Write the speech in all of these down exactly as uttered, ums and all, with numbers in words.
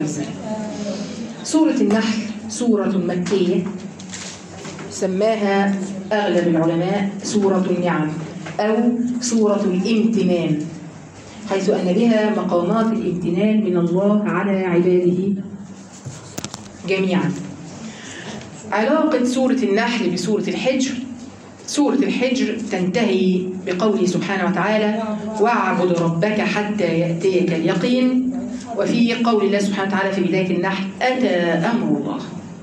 سورة النحل سورة مكية سماها أغلب العلماء سورة النعم أو سورة الامتنان، حيث أن بها مقامات الامتنان من الله على عباده جميعا. علاقة سورة النحل بسورة الحجر: سورة الحجر تنتهي بقوله سبحانه وتعالى: واعبد ربك حتى يأتيك اليقين. وفي قول الله سبحانه وتعالى في بداية النحل: أتى أمر الله.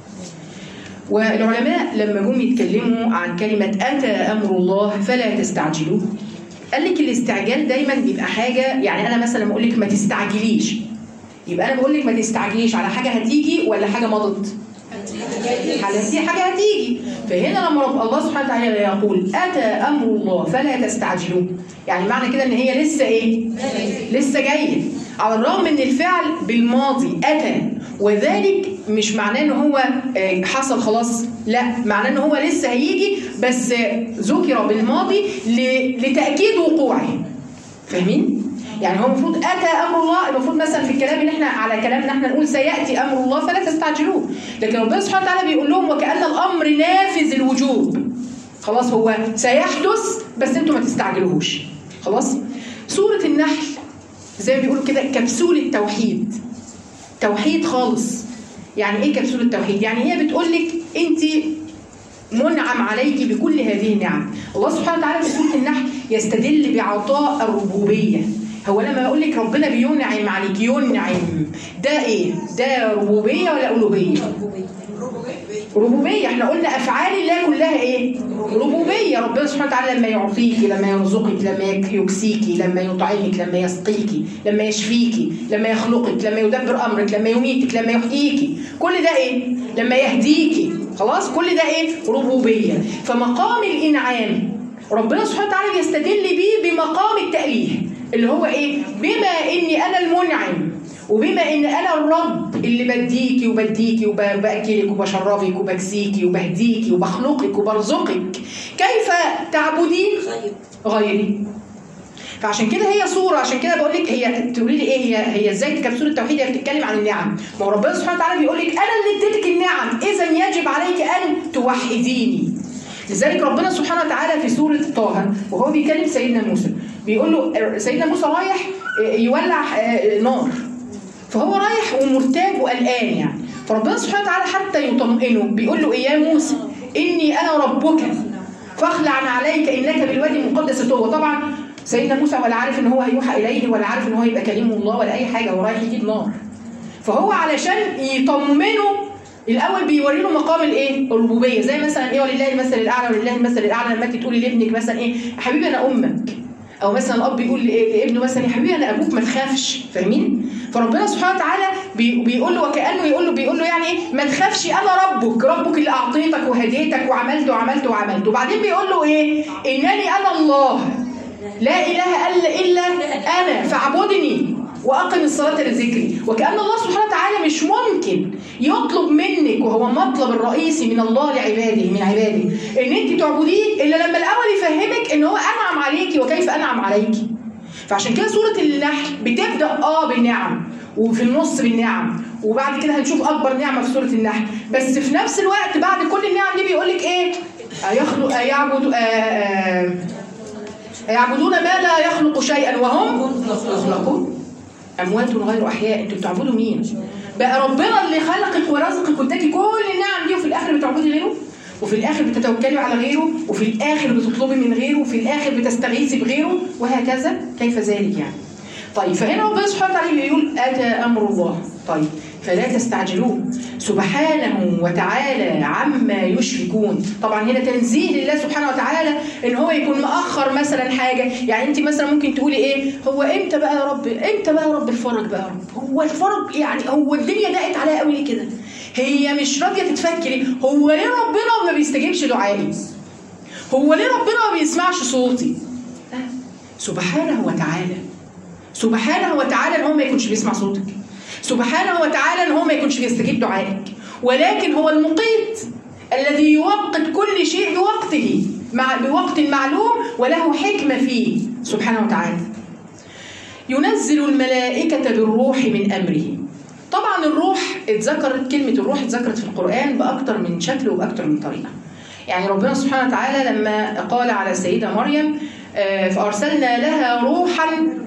والعلماء لما جم يتكلموا عن كلمة أتى أمر الله فلا تستعجلوه، قال لك الاستعجال دايما بيبقى حاجة، يعني أنا مثلا بقول لك ما تستعجليش، يبقى أنا بقول لك ما تستعجليش على حاجة هتيجي ولا حاجة مضت؟ حالتي حاجة هتيجي. فهنا لما رب الله سبحانه وتعالى يقول أتى أمر الله فلا تستعجلوه، يعني معنى كده إن هي لسه إيه؟ لسه جاية، على الرغم من الفعل بالماضي أتى، وذلك مش معناه إن هو حصل خلاص، لا، معناه إن هو لسه هيجي، بس ذكر بالماضي لتأكيد وقوعه. فاهمين؟ يعني هو المفروض أتى أمر الله، المفروض مثلا في الكلام اللي احنا على كلامنا احنا نقول سيأتي أمر الله فلا تستعجلوه، لكن ربنا سبحانه وتعالى بيقول لهم وكأن الأمر نافذ الوجوب، خلاص هو سيحدث بس انتوا ما تستعجلوهوش. خلاص؟ سورة النحل زي ما بيقولوا كده كبسولة التوحيد، توحيد خالص. يعني ايه كبسولة التوحيد؟ يعني هي بتقول لك انت منعم عليك بكل هذه النعم. الله سبحانه وتعالى في سورة النحل يستدل بعطاء الربوبية. هو لما اقول لك ربنا بينعم عليك، ينعم ده ايه؟ ده ربوبية ولا ألوهية؟ ربوبية. احنا قلنا أفعال الله كلها ايه؟ ربوبية. ربنا سبحانه وتعالى لما يعطيكي، لما يرزقك، لما يكسيكي، لما يطعمك، لما يسقيكي، لما يشفيكي، لما يخلقك، لما يدبر أمرك، لما يميتك، لما يحييكي، كل ده ايه؟ لما يهديكي، خلاص كل ده ايه؟ ربوبية. فمقام الإنعام ربنا سبحانه وتعالى بيستدل بيه بمقام التأليه، اللي هو ايه؟ بما اني انا المنعم، وبما ان انا الرب اللي بديكي وبديكي وباكلك وبشربك وبكسيكي وبهديكي وبخلقك وبرزقك، كيف تعبدين غيري؟ فعشان كده هي صوره، عشان كده بقول لك، هي تقولي لي ايه هي هي ازاي كبسوله التوحيد؟ هي بتتكلم عن النعم. ما هو ربنا سبحانه وتعالى بيقول لك انا اللي اديتك النعم، اذا يجب عليك ان توحديني. لذلك ربنا سبحانه وتعالى في سورة طه وهو بيكلم سيدنا موسى بيقول له، سيدنا موسى رايح يولع نار، فهو رايح ومرتاب وقلقان يعني، فربنا سبحانه وتعالى حتى يطمئنه بيقول له: يا موسى إني أنا ربك فاخلع عليك إنك بالوادي المقدس طوى. طبعا سيدنا موسى ولا عارف إن هو هيوحى إليه ولا عارف إن هو هيبقى كليم الله ولا أي حاجة، هو رايح يجيب نار. فهو علشان يطمنه الاول بيوري له مقام الايه؟ الربوبيه. زي مثلا ايه؟ ولله المثل الاعلى، ولله المثل الاعلى لما انت تقولي لابنك مثلا ايه؟ يا حبيبي انا امك، او مثلا الاب يقول لابنه مثلا يا حبيبي انا ابوك ما تخافش. فاهمين؟ فربنا سبحانه وتعالى بيقول له وكانه يقول له بيقول له يعني ايه؟ ما تخافش، انا ربك، ربك اللي اعطيتك وهديتك وعملت وعملت وعملت. وبعدين بيقول له ايه؟ انني انا الله لا اله الا الا انا فاعبدني واقم الصلاه لذكري. وكأن الله سبحانه وتعالى مش ممكن يطلب منك، وهو المطلب الرئيسي من الله لعباده من عباده، ان انت تعبديه الا لما الاول يفهمك ان هو انعم عليكي وكيف انعم عليكي. فعشان كده سوره النحل بتبدا اه بالنعم، وفي النص بالنعم، وبعد كده هنشوف اكبر نعمه في سوره النحل، بس في نفس الوقت بعد كل النعم دي بيقول لك ايه؟ ايخلق ايعبد يعبدون ما لا يخلق شيئا وهم يخلقون اموات غير احياء. انتوا بتعبدوا مين؟ بقى ربنا اللي خلقك ورزقك واداكي كل النعم دي، وفي الاخر بتعبدي غيره، وفي الاخر بتتوكلي على غيره، وفي الاخر بتطلبي من غيره، وفي الاخر بتستغيثي بغيره، وهكذا. كيف ذلك يعني؟ طيب فهنا ربنا سبحانه وتعالى بيقول اتى امر الله، طيب فلا تستعجلوه سبحانه وتعالى عما يشركون. طبعا هنا تنزيه لله سبحانه وتعالى ان هو يكون مأخر مثلا حاجه. يعني انت مثلا ممكن تقولي ايه؟ هو امتى بقى يا رب؟ امتى بقى يا رب الفرج بقى يا رب؟ هو الفرج يعني هو الدنيا ضاقت عليها قوي ليه كده؟ هي مش راضيه تتفكري هو ليه ربنا ما بيستجيبش دعائي؟ هو ليه ربنا ما بيسمعش صوتي؟ سبحانه وتعالى، سبحانه وتعالى ان هو ما يكونش بيسمع صوتك، سبحانه وتعالى ان هو ما يكونش بيستجيب دعائك، ولكن هو المقيت الذي يوقت كل شيء بوقته، مع بوقت معلوم وله حكمه فيه سبحانه وتعالى. ينزل الملائكه بالروح من امره طبعا الروح اتذكرت، كلمة الروح اتذكرت في القرآن بأكتر من شكل وبأكتر من طريقة. يعني ربنا سبحانه وتعالى لما قال على السيدة مريم فأرسلنا لها روحا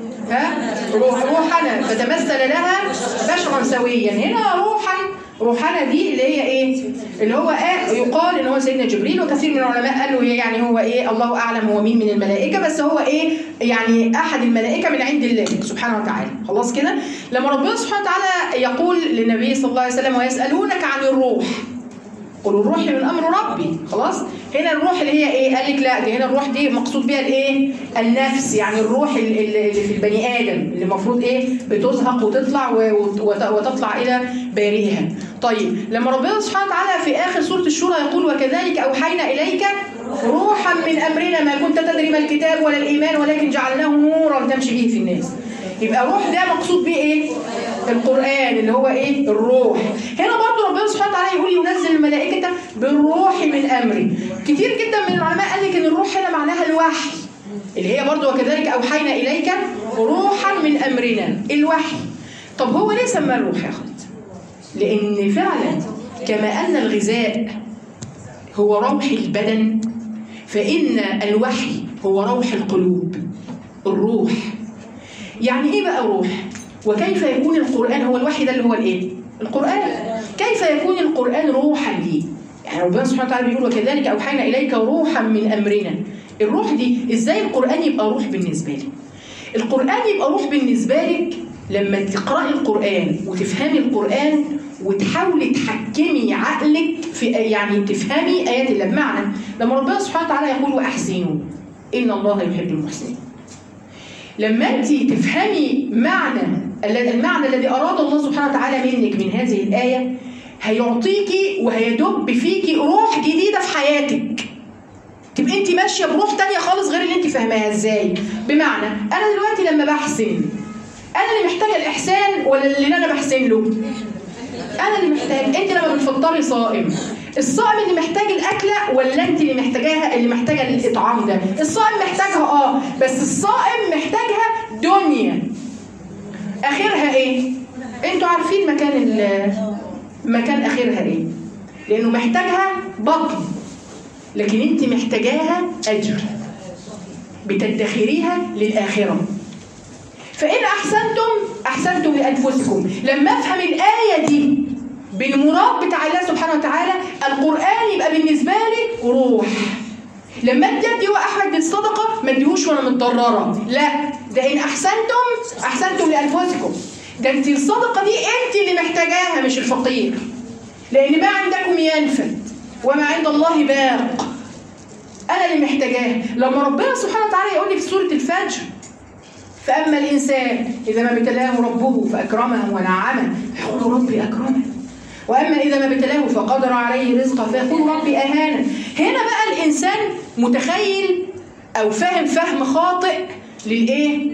روح روحنا فتمثل لها بشرا سويا. هنا روحا روحنا دي اللي هي ايه؟ اللي هو آه يقال ان هو سيدنا جبريل، وكثير من العلماء قالوا يعني هو ايه الله اعلم هو مين من الملائكه، بس هو ايه يعني احد الملائكه من عند الله سبحانه وتعالى. خلاص كده. لما ربنا سبحانه وتعالى يقول للنبي صلى الله عليه وسلم ويسالونك عن الروح قل الروح من امر ربي. خلاص. هنا الروح اللي هي ايه؟ قال لك لا دي هنا الروح دي مقصود بيها الايه؟ النفس، يعني الروح اللي في البني ادم اللي المفروض ايه؟ بتزهق وتطلع وتطلع الى بارئها. طيب لما ربنا سبحانه وتعالى في اخر سوره الشورى يقول وكذلك اوحينا اليك روحا من امرنا ما كنت تدري ما الكتاب ولا الايمان ولكن جعلناه نورا تمشي به في الناس. يبقى الروح ده مقصود بيه ايه؟ القرآن اللي هو ايه؟ الروح. هنا برضو ربنا سبحانه وتعالى يقول ينزل الملائكة بالروح من أمري. كتير جدا من العلماء قال لك ان الروح هنا معناها الوحي، اللي هي برضو وكذلك أوحينا إليك روحا من أمرنا، الوحي. طب هو ليه سماه الروح يا أخوات؟ لأن فعلا كما أن الغذاء هو روح البدن، فإن الوحي هو روح القلوب، الروح. يعني ايه بقى روح؟ وكيف يكون القرآن هو الوحي ده اللي هو الايه؟ القرآن. كيف يكون القرآن روحا لي؟ يعني ربنا سبحانه وتعالى بيقول وكذلك أوحينا إليك روحا من أمرنا. الروح دي ازاي القرآن يبقى روح بالنسبة لي؟ القرآن يبقى روح بالنسبة لك لما تقرأي القرآن وتفهمي القرآن وتحاولي تحكمي عقلك في يعني تفهمي آيات الله. بمعنى لما ربنا سبحانه وتعالى يقول وأحسنوا إن الله يحب المحسنين، لما انت تفهمي معنى المعنى الذي اراد الله سبحانه وتعالى منك من هذه الايه، هيعطيكي وهيدب فيكي روح جديده في حياتك، تبقى انت ماشيه بروح تانية خالص غير اللي انت فاهماها. ازاي؟ بمعنى انا دلوقتي لما بحسن، انا اللي محتاجه الاحسان ولا اللي انا بحسن له؟ انا اللي محتاج. انت لما بتفطري صائم، الصائم اللي محتاج الاكله ولا انت اللي محتاجاها اللي محتاجه الاطعام ده؟ الصائم محتاجها اه، بس الصائم محتاجها دنيا اخرها ايه؟ انتوا عارفين مكان مكان اخرها ايه؟ لانه محتاجها بطن، لكن انت محتاجاها اجر بتدخريها للاخره. فان احسنتم احسنتم لانفسكم. لما افهم الايه دي بالمراد بتاع الله سبحانه وتعالى، القرآن يبقى بالنسبة لي روح. لما ادي هو أحمد الصدقة ما اديهوش وأنا متضررة، لا، ده إن أحسنتم أحسنتم لأنفسكم. ده أنت الصدقة دي أنت اللي محتاجاها مش الفقير، لأن ما عندكم ينفد وما عند الله باق. أنا اللي محتاجاها. لما ربنا سبحانه وتعالى يقول لي في سورة الفجر فأما الإنسان إذا ما ابتلاه ربه فأكرمه ونعمه فيقول ربي أكرمه، وأما إذا ما ابتلاه فقدر عليه رزقه فيقول ربي أهانا. هنا بقى الإنسان متخيل أو فاهم فهم خاطئ للإيه؟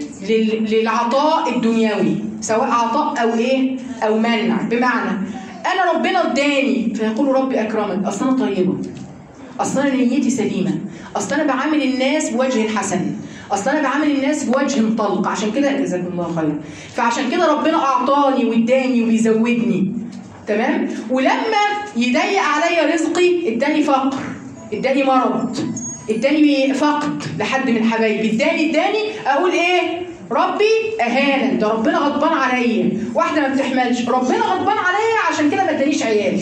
للعطاء الدنيوي، سواء عطاء أو إيه؟ أو منع. بمعنى أنا ربنا اداني فيقول ربي أكرمن، أصل أنا طيبة، أصل أنا نيتي سليمة، أصل أنا بعامل الناس بوجه حسن، أصل أنا بعامل الناس بوجه مطلق، عشان كده جزاكم الله خير، فعشان كده ربنا أعطاني واداني وبيزودني. تمام؟ ولما يضيق عليا رزقي اداني فقر، اداني مرض، اداني فقد لحد من حبايبي، اداني اداني اقول ايه؟ ربي اهانا، ده ربنا غضبان عليا. واحده ما بتحملش، ربنا غضبان عليا عشان كده ما ادانيش عيال.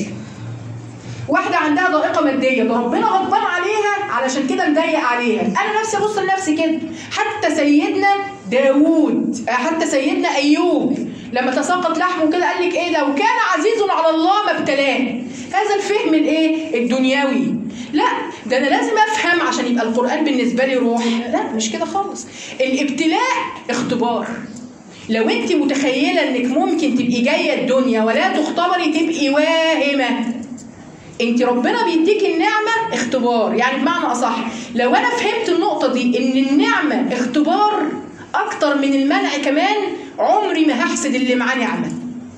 واحده عندها ضائقه ماديه، ده ربنا غضبان عليها علشان كده مضيق عليها. انا نفسي ابص لنفسي كده. حتى سيدنا داوود، حتى سيدنا ايوب لما تساقط لحمه كده قال لك ايه؟ لو كان عزيز على الله ما ابتلاه. هذا الفهم الايه؟ الدنيوي. لا، ده انا لازم افهم عشان يبقى القرآن بالنسبه لي روح. لا، مش كده خالص. الابتلاء اختبار. لو انت متخيله انك ممكن تبقي جايه الدنيا ولا تختبري تبقي واهمه. انت ربنا بيديك النعمه اختبار، يعني بمعنى اصح لو انا فهمت النقطه دي ان النعمه اختبار اكتر من المنع كمان، عمري ما هحسد اللي معاه نعمه،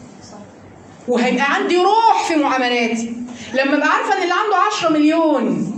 وهيبقى عندي روح في معاملاتي. لما ابقى عارفه ان اللي عنده عشرة مليون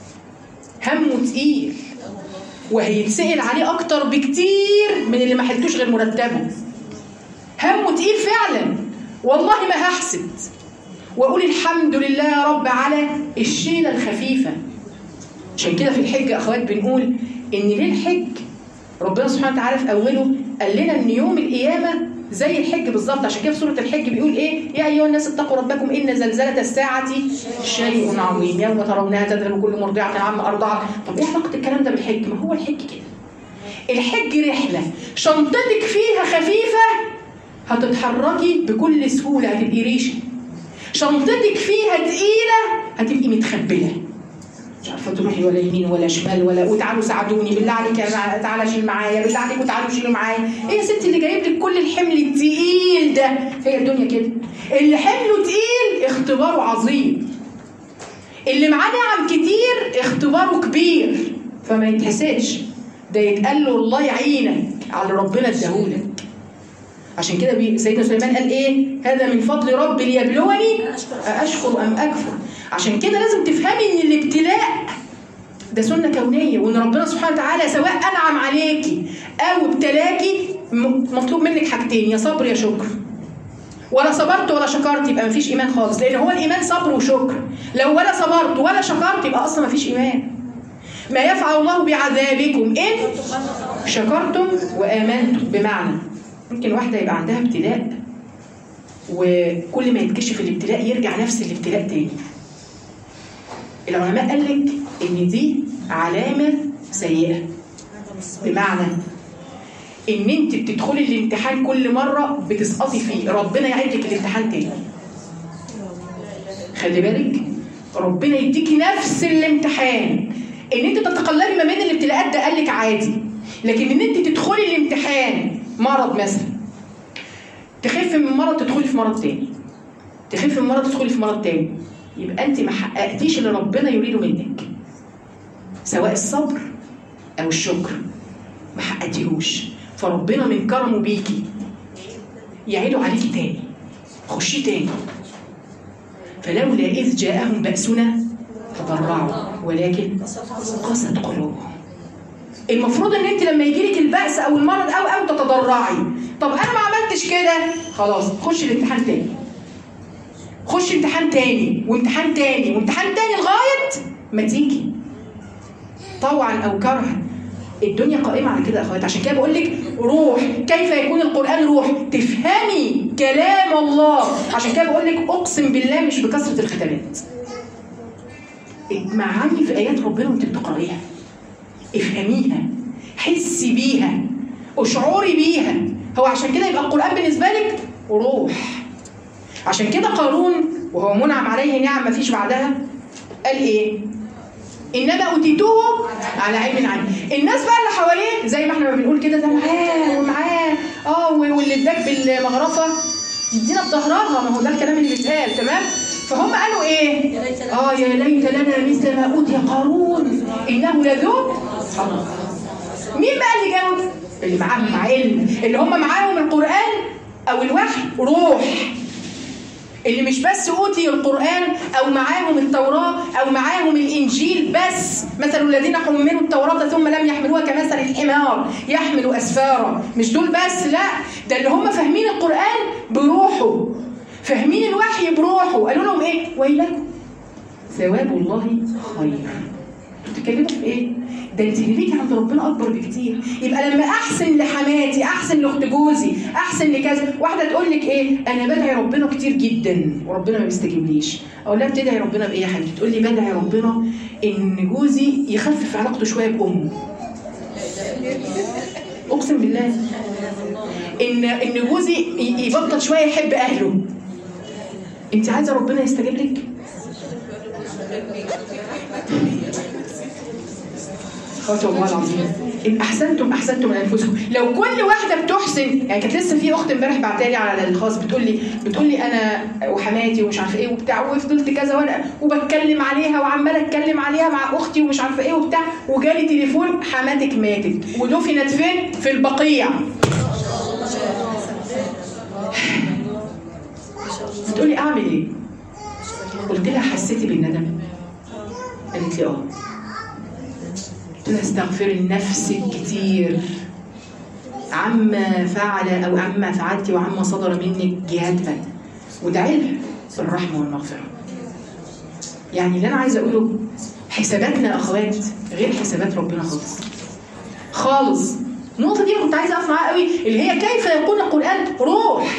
همه تقيل وهيتسأل عليه اكتر بكتير من اللي ما حلتوش غير مرتبه، همه تقيل فعلا، والله ما هحسد، واقول الحمد لله يا رب على الشيله الخفيفه. عشان كده في الحج اخوات بنقول ان ليه الحج ربنا سبحانه وتعالى في اوله قال لنا ان يوم القيامه زي الحج بالظبط. عشان كده في سوره الحج بيقول ايه؟ يا ايها الناس اتقوا ربكم ان زلزله الساعه شيء عظيم يوم ترونها تذهل كل مرضعه عما ارضعت. طب ايه علاقه الكلام ده بالحج؟ ما هو الحج كده، الحج رحله شنطتك فيها خفيفه هتتحركي بكل سهوله، هتبقي ريشه. شنطتك فيها تقيله هتبقي متخبله، مش عارفه تروحي ولا يمين ولا شمال ولا وتعالوا ساعدوني بالله عليك تعالى شيل معايا، بالله عليكم تعالوا شيلوا معايا. ايه يا ستي اللي جايب لك كل الحمل التقيل ده؟ هي الدنيا كده، اللي حمله تقيل اختباره عظيم، اللي معاه نعم كتير اختباره كبير، فما يتحسدش، ده يتقال له الله يعينك على اللي ربنا اداهولك. عشان كده سيدنا سليمان قال ايه؟ هذا من فضل ربي ليبلوني أأشكر أم أكفر. عشان كده لازم تفهمي ان الابتلاء ده سنة كونية، وان ربنا سبحانه وتعالى سواء أنعم عليكي أو ابتلاكي مطلوب منك حاجتين، يا صبر يا شكر. ولا صبرت ولا شكرت يبقى مفيش إيمان خالص، لأن هو الإيمان صبر وشكر. لو ولا صبرت ولا شكرت يبقى أصلا مفيش إيمان. ما يفعل الله بعذابكم إن شكرتم وآمنتم. بمعنى ممكن واحدة يبقى عندها ابتلاء وكل ما يتكشف الابتلاء يرجع نفس الابتلاء تاني. العلماء قال لك ان دي علامة سيئة، بمعنى ان انت بتدخلي الامتحان كل مرة بتسقطي فيه، ربنا يعيد لك الامتحان تاني. خلي بالك ربنا يديكي نفس الامتحان، ان انت تتقلبي ما بين الابتلاءات ده قال لك عادي، لكن ان انت تدخلي الامتحان مرض مثلا، تخف من مرض تدخلي في مرض تاني، تخف من مرض تدخلي في مرض تاني، يبقى انت ما حققتيش اللي ربنا يريده منك، سواء الصبر او الشكر ما حققتيهوش. فربنا من كرمه بيكي يعيدوا عليكي تاني، خشي تاني. فلولا اذ جاءهم بأسنا تضرعوا ولكن قست قلوبهم. المفروض ان انت لما يجيلك البأس او المرض او او تتضرعي. طب انا ما عملتش كده، خلاص خش الامتحان تاني، خش امتحان تاني وامتحان تاني وامتحان تاني لغايه ما تيجي، طوعا او كرها. الدنيا قائمه على كده يا اخوات. عشان كده بقول لك روح، كيف يكون القران روح؟ تفهمي كلام الله. عشان كده بقول لك اقسم بالله مش بكثره الختمات، معاني في ايات ربنا وانت بتقرايها افهميها، حسي بيها، اشعري بيها. هو عشان كده يبقى القرآن بالنسبة لك روح. عشان كده قارون وهو منعم عليه نعم ما فيش بعدها قال ايه؟ انما اوتيته على علم عني. الناس بقى اللي حواليه زي ما احنا ما بنقول كده، ده معاه ومعاه اه واللي اداك بالمغرفه يدينا بظهرها، ما هو ده الكلام اللي بيتقال. تمام؟ فهم قالوا ايه؟ اه يا ليت لنا مثل ما اوتي قارون انه لذو حظ. مين بقى اللي جاوب؟ اللي معاهم علم، اللي هم معاهم القرآن او الوحي روح، اللي مش بس اوتي القرآن او معاهم التوراة او معاهم الانجيل بس. مثل الذين حملوا التوراة ثم لم يحملوها كمثل الحمار يحمل اسفارا. مش دول بس، لا، ده اللي هم فاهمين القرآن بروحه، فاهمين الوحي بروحه. قالوا لهم ايه؟ ويلكم ثواب الله خير. بتتكلموا في ايه؟ ده انت اللي ليكي عند ربنا اكبر بكتير. يبقى لما احسن لحماتي، احسن لاخت جوزي، احسن لكذا، واحده تقول لك ايه؟ انا بدعي ربنا كتير جدا وربنا ما بيستجيبليش. اقول لها بتدعي ربنا بايه يا حبيبتي؟ تقول لي بدعي ربنا ان جوزي يخفف علاقته شويه بامه. اقسم بالله ان ان جوزي يبطل شويه يحب اهله. انت عايزه ربنا يستجيب لك؟ خاطر الله العظيم ان احسنتم احسنتم لانفسكم. لو كل واحده بتحسن، يعني كانت لسه في اخت امبارح بعتالي على الخاص بتقول لي بتقول لي انا وحماتي ومش عارفه ايه وبتاع، وفضلت كذا وانا وبتكلم عليها وعماله اتكلم عليها مع اختي ومش عارفه ايه وبتاع، وجالي تليفون حماتك ماتت ودفنت فين؟ في البقيع. بتقول لي اعمل ايه؟ قلت لها حسيتي بالندم؟ قالت لي اه. قلت لها استغفري لنفسك كتير عما فعل او عما فعلتي وعما صدر منك جهتها. وادعي لها بالرحمه والمغفره. يعني اللي انا عايزه اقوله حساباتنا اخوات غير حسابات ربنا خالص خالص. النقطه دي كنت عايزه اقف معاها قوي، اللي هي كيف يكون القران روح،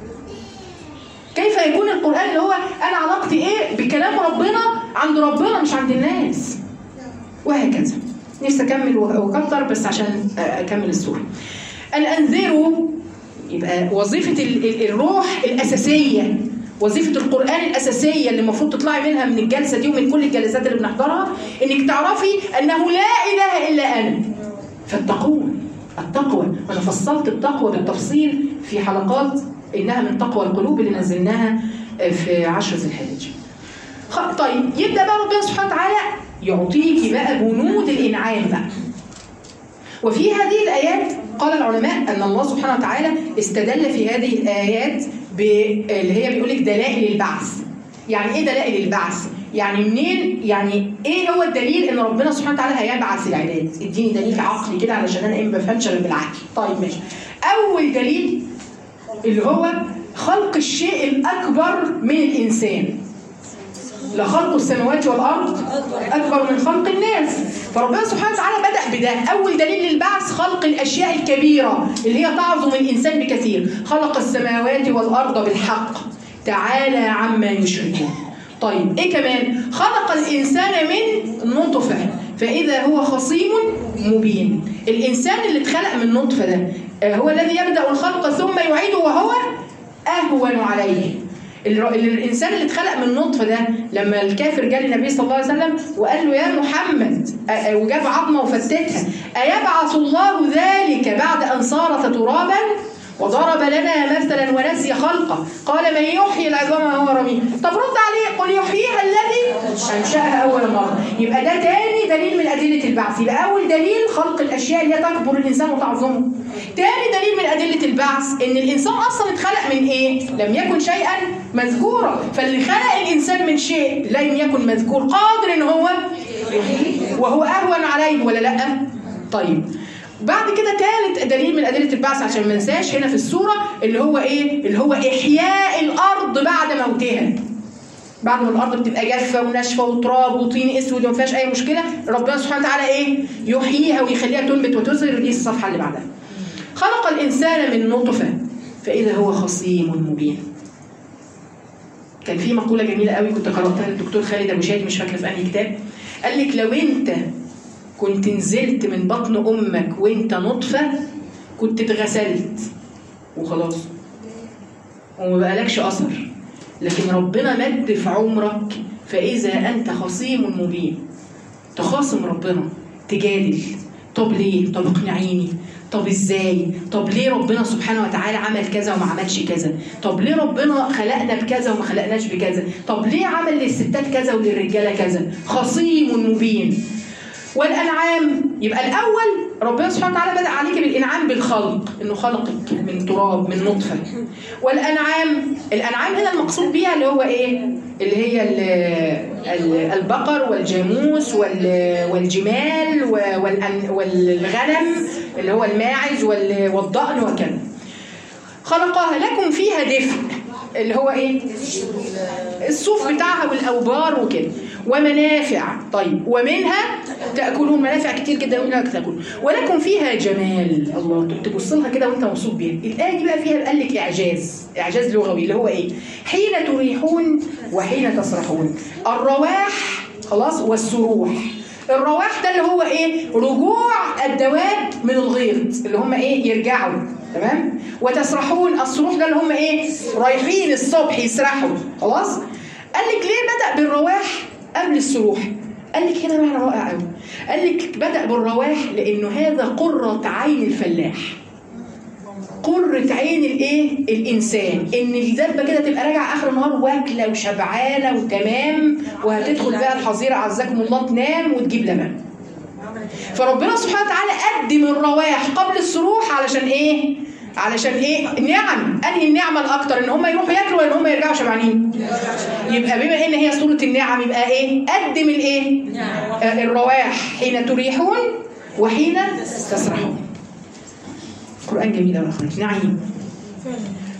كيف يكون القران اللي هو انا علاقتي ايه بكلام ربنا عند ربنا مش عند الناس، وهكذا. نفسي اكمل واكتر بس عشان اكمل السوره. الانذروا يبقى وظيفه الروح الاساسيه، وظيفه القران الاساسيه اللي المفروض تطلعي منها من الجلسه دي ومن كل الجلسات اللي بنحضرها، انك تعرفي انه لا اله الا انا فاتقون. التقوى، وانا فصلت التقوى بالتفصيل في حلقات انها من تقوى القلوب اللي نزلناها في عشر ذي الحجه. طيب يبدا بقى ربنا سبحانه وتعالى يعطيكي بقى بنود الانعام بقى. وفي هذه الايات قال العلماء ان الله سبحانه وتعالى استدل في هذه الايات اللي هي بيقول لك دلائل البعث. يعني ايه دلائل البعث؟ يعني منين؟ يعني ايه هو الدليل ان ربنا سبحانه وتعالى هيبعث العباد؟ اديني دليل عقلي كده علشان انا ايه ما بفهمش غير بالعقل. طيب ماشي. اول دليل اللي هو خلق الشيء الاكبر من الانسان. لخلق السماوات والارض اكبر من خلق الناس. فربنا سبحانه وتعالى بدا بده. اول دليل للبعث خلق الاشياء الكبيره اللي هي تعظم الانسان بكثير. خلق السماوات والارض بالحق تعالى عما يشركون. طيب ايه كمان؟ خلق الانسان من نطفه فاذا هو خصيم مبين. الانسان اللي اتخلق من نطفه ده هو الذي يبدا الخلق ثم يعيده وهو اهون عليه. الانسان اللي اتخلق من نطفه ده لما الكافر جاء للنبي صلى الله عليه وسلم وقال له يا محمد وجاب عظمه وفتتها ايبعث الله ذلك بعد ان صارت ترابا وضرب لنا مثلا ونسي خلقه قال من يحيي العظام وهو رميم. طب رد عليه قل يحييها الذي انشاها اول مره. يبقى ده تاني دليل من ادله البعث. يبقى اول دليل خلق الاشياء اللي هي تكبر الانسان وتعظمه. تاني دليل من ادله البعث ان الانسان اصلا اتخلق من ايه؟ لم يكن شيئا مذكورا. فاللي خلق الانسان من شيء لم يكن مذكور قادر ان هو يحييه وهو اهون عليه ولا لا؟ طيب بعد كده ثالث دليل من ادله البعث عشان ما ننساش هنا في السوره اللي هو ايه؟ اللي هو احياء الارض بعد موتها. بعد ما الارض بتبقى جافه وناشفه وتراب وطين اسود وما فيهاش اي مشكله، ربنا سبحانه وتعالى ايه؟ يحييها ويخليها تنبت وتزهر. دي الصفحه اللي بعدها. خلق الانسان من نطفه فاذا هو خصيم مبين. كان في مقوله جميله قوي كنت قراتها للدكتور خالد ابو شادي مش فاكره في انهي كتاب. قال لك لو انت كنت نزلت من بطن امك وانت نطفه كنت اتغسلت وخلاص وما بقالكش اثر، لكن ربنا مد في عمرك فاذا انت خصيم مبين. تخاصم ربنا، تجادل. طب ليه؟ طب اقنعيني. طب ازاي؟ طب ليه ربنا سبحانه وتعالى عمل كذا وما عملش كذا؟ طب ليه ربنا خلقنا بكذا وما خلقناش بكذا؟ طب ليه عمل للستات كذا وللرجاله كذا؟ خصيم مبين. والانعام يبقى الاول ربنا سبحانه وتعالى بدأ عليك بالانعام بالخلق، انه خلقك من تراب من نطفه. والانعام الانعام هنا المقصود بيها اللي هو ايه؟ اللي هي البقر والجاموس والجمال والغنم اللي هو الماعز والضأن وكذا. خلقها لكم فيها دفء اللي هو ايه؟ الصوف بتاعها والاوبار وكده. ومنافع. طيب ومنها تاكلون. منافع كتير جدا ومنها تاكلون. ولكم فيها جمال. الله تبص لها كده وانت مبسوط بيها. الايه دي بقى فيها قال لك اعجاز اعجاز لغوي اللي هو ايه؟ حين تريحون وحين تسرحون. الرواح خلاص والسروح. الرواح ده اللي هو ايه؟ رجوع الدواب من الغيط اللي هم ايه؟ يرجعوا. تمام. وتسرحون السروح ده اللي هم ايه؟ رايحين الصبح يسرحوا. خلاص. قال لك ليه بدأ بالرواح قبل السروح؟ قال لك هنا معنى رائع قوي. قال لك بدأ بالرواح لأنه هذا قرة عين الفلاح. قرة عين الايه؟ الإنسان. إن الدابة كده تبقى راجعة آخر النهار واكلة وشبعانة وتمام وهتدخل بقى الحظيرة عزكم الله تنام وتجيب لبن. فربنا سبحانه وتعالى قدم الرواح قبل السروح علشان إيه؟ علشان ايه؟ نعم. انهي النعمه الاكتر؟ ان هم يروحوا ياكلوا ولا ان هم يرجعوا شبعانين؟ يبقى بما ان هي سوره النعم يبقى ايه؟ قدم الايه؟ آه الرواح حين تريحون وحين تسرحون. القران جميل يا اخواتي. نعيم.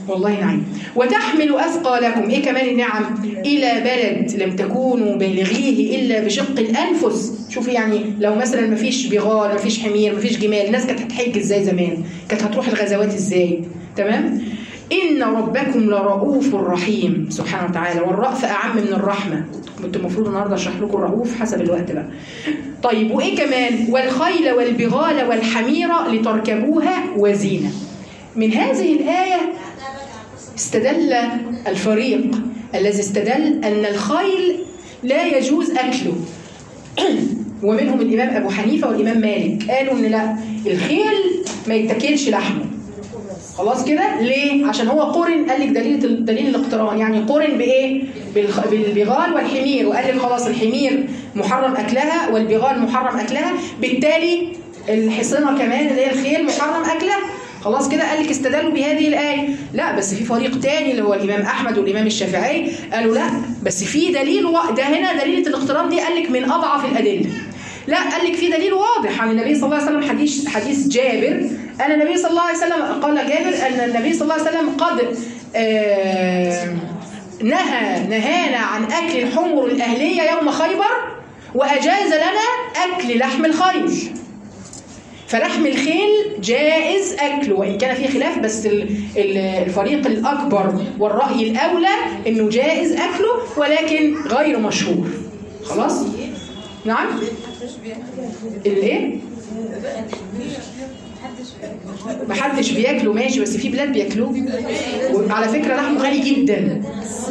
والله نعم. وتحمل أثقالكم، إيه كمان النعم؟ إلى بلد لم تكونوا بالغيه إلا بشق الأنفس. شوفي يعني لو مثلا ما فيش بغال، ما فيش حمير، ما فيش جمال، الناس كانت هتحج إزاي زمان؟ كانت هتروح الغزوات إزاي؟ تمام؟ إن ربكم لرؤوف رحيم سبحانه وتعالى، والرأف أعم من الرحمة. كنت المفروض النهارده أشرح لكم الرؤوف حسب الوقت بقى. طيب وإيه كمان؟ والخيل والبغال والحمير لتركبوها وزينة. من هذه الآية استدل الفريق الذي استدل أن الخيل لا يجوز أكله ومنهم الإمام أبو حنيفة والإمام مالك، قالوا إن لا، الخيل ما يتاكلش لحمه. خلاص كده ليه؟ عشان هو قرن، قال لك دليل دليل الاقتران، يعني قرن بايه؟ بالبغال والحمير، وقال لك خلاص الحمير محرم اكلها والبغال محرم اكلها، بالتالي الحصنه كمان اللي هي الخيل محرم اكلها. خلاص كده قال لك استدلوا بهذه الايه. لا بس في فريق تاني اللي هو الامام احمد والامام الشافعي قالوا لا، بس في دليل و... ده هنا دليله الاقتران دي قال لك من اضعف الادله. لا قال لك في دليل واضح عن النبي صلى الله عليه وسلم، حديث حديث جابر أن النبي صلى الله عليه وسلم قال جابر أن النبي صلى الله عليه وسلم قد آه نهى نهانا عن أكل الحمر الأهلية يوم خيبر، وأجاز لنا أكل لحم الخيل. فلحم الخيل جائز أكله وإن كان فيه خلاف، بس الفريق الأكبر والرأي الأولى إنه جائز أكله ولكن غير مشهور. خلاص؟ نعم؟ الايه؟ محدش بياكله ماشي، بس في بلاد بياكلوه، وعلى فكره لحمه غالي جدا.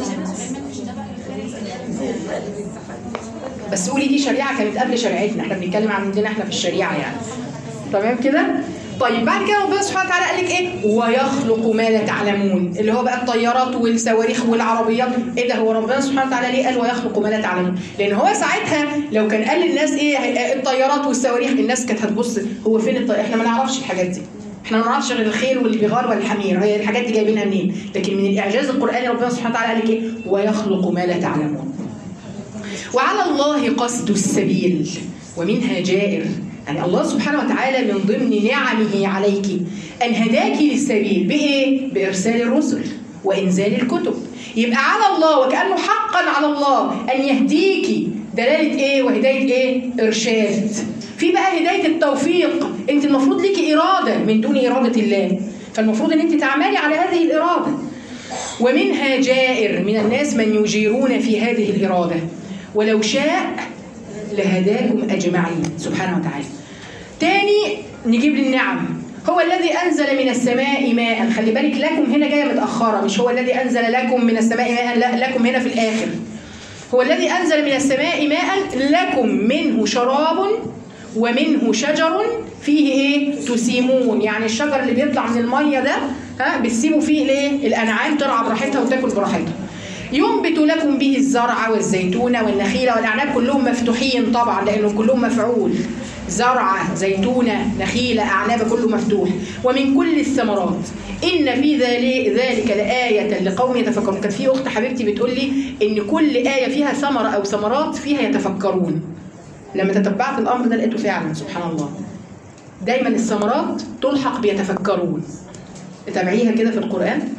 بس قولي دي شريعه كانت قبل شريعتنا، احنا بنتكلم عن عندنا احنا في الشريعه يعني. تمام كده؟ طيب بعد كده ربنا سبحانه وتعالى قال لك ايه؟ ويخلق ما لا تعلمون، اللي هو بقى الطيارات والصواريخ والعربيات. ايه ده؟ هو ربنا سبحانه وتعالى ليه قال ويخلق ما لا تعلمون؟ لان هو ساعتها لو كان قال للناس ايه الطيارات والصواريخ، الناس كانت هتبص هو فين الطيارات؟ احنا ما نعرفش الحاجات دي، احنا ما نعرفش غير الخيل والبغال والحمير، هي الحاجات دي جايبينها منين؟ لكن من الاعجاز القراني ربنا سبحانه وتعالى قال لك ايه؟ ويخلق ما لا تعلمون. وعلى الله قصد السبيل ومنها جائر. يعني الله سبحانه وتعالى من ضمن نعمه عليك أن هداك للسبيل بإيه؟ بإرسال الرسل وإنزال الكتب. يبقى على الله وكأنه حقا على الله أن يهديك دلالة إيه وهداية إيه؟ إرشاد. في بقى هداية التوفيق، أنت المفروض لك إرادة من دون إرادة الله، فالمفروض أن أنت تعملي على هذه الإرادة. ومنها جائر، من الناس من يجيرون في هذه الإرادة، ولو شاء لهداكم أجمعين سبحانه وتعالى. تاني نجيب للنعم، هو الذي أنزل من السماء ماء. خلي بالك لكم هنا جاية متأخرة، مش هو الذي أنزل لكم من السماء ماء، لا لكم هنا في الآخر. هو الذي أنزل من السماء ماء لكم منه شراب ومنه شجر فيه إيه؟ تسيمون، يعني الشجر اللي بيطلع من المية ده ها بتسيبوا فيه الإيه؟ الأنعام ترعى براحتها وتاكل براحتها. ينبت لكم به الزرع والزيتون والنخيل والأعناب، كلهم مفتوحين طبعا لأنه كلهم مفعول، زرعة زيتونة نخيلة أعناب كله مفتوح. ومن كل الثمرات إن في ذلك لآية لقوم يتفكرون. كانت في أخت حبيبتي بتقول لي إن كل آية فيها ثمرة أو ثمرات فيها يتفكرون. لما تتبعت الأمر ده لقيته فعلا سبحان الله دايما الثمرات تلحق بيتفكرون. تتابعيها كده في القرآن.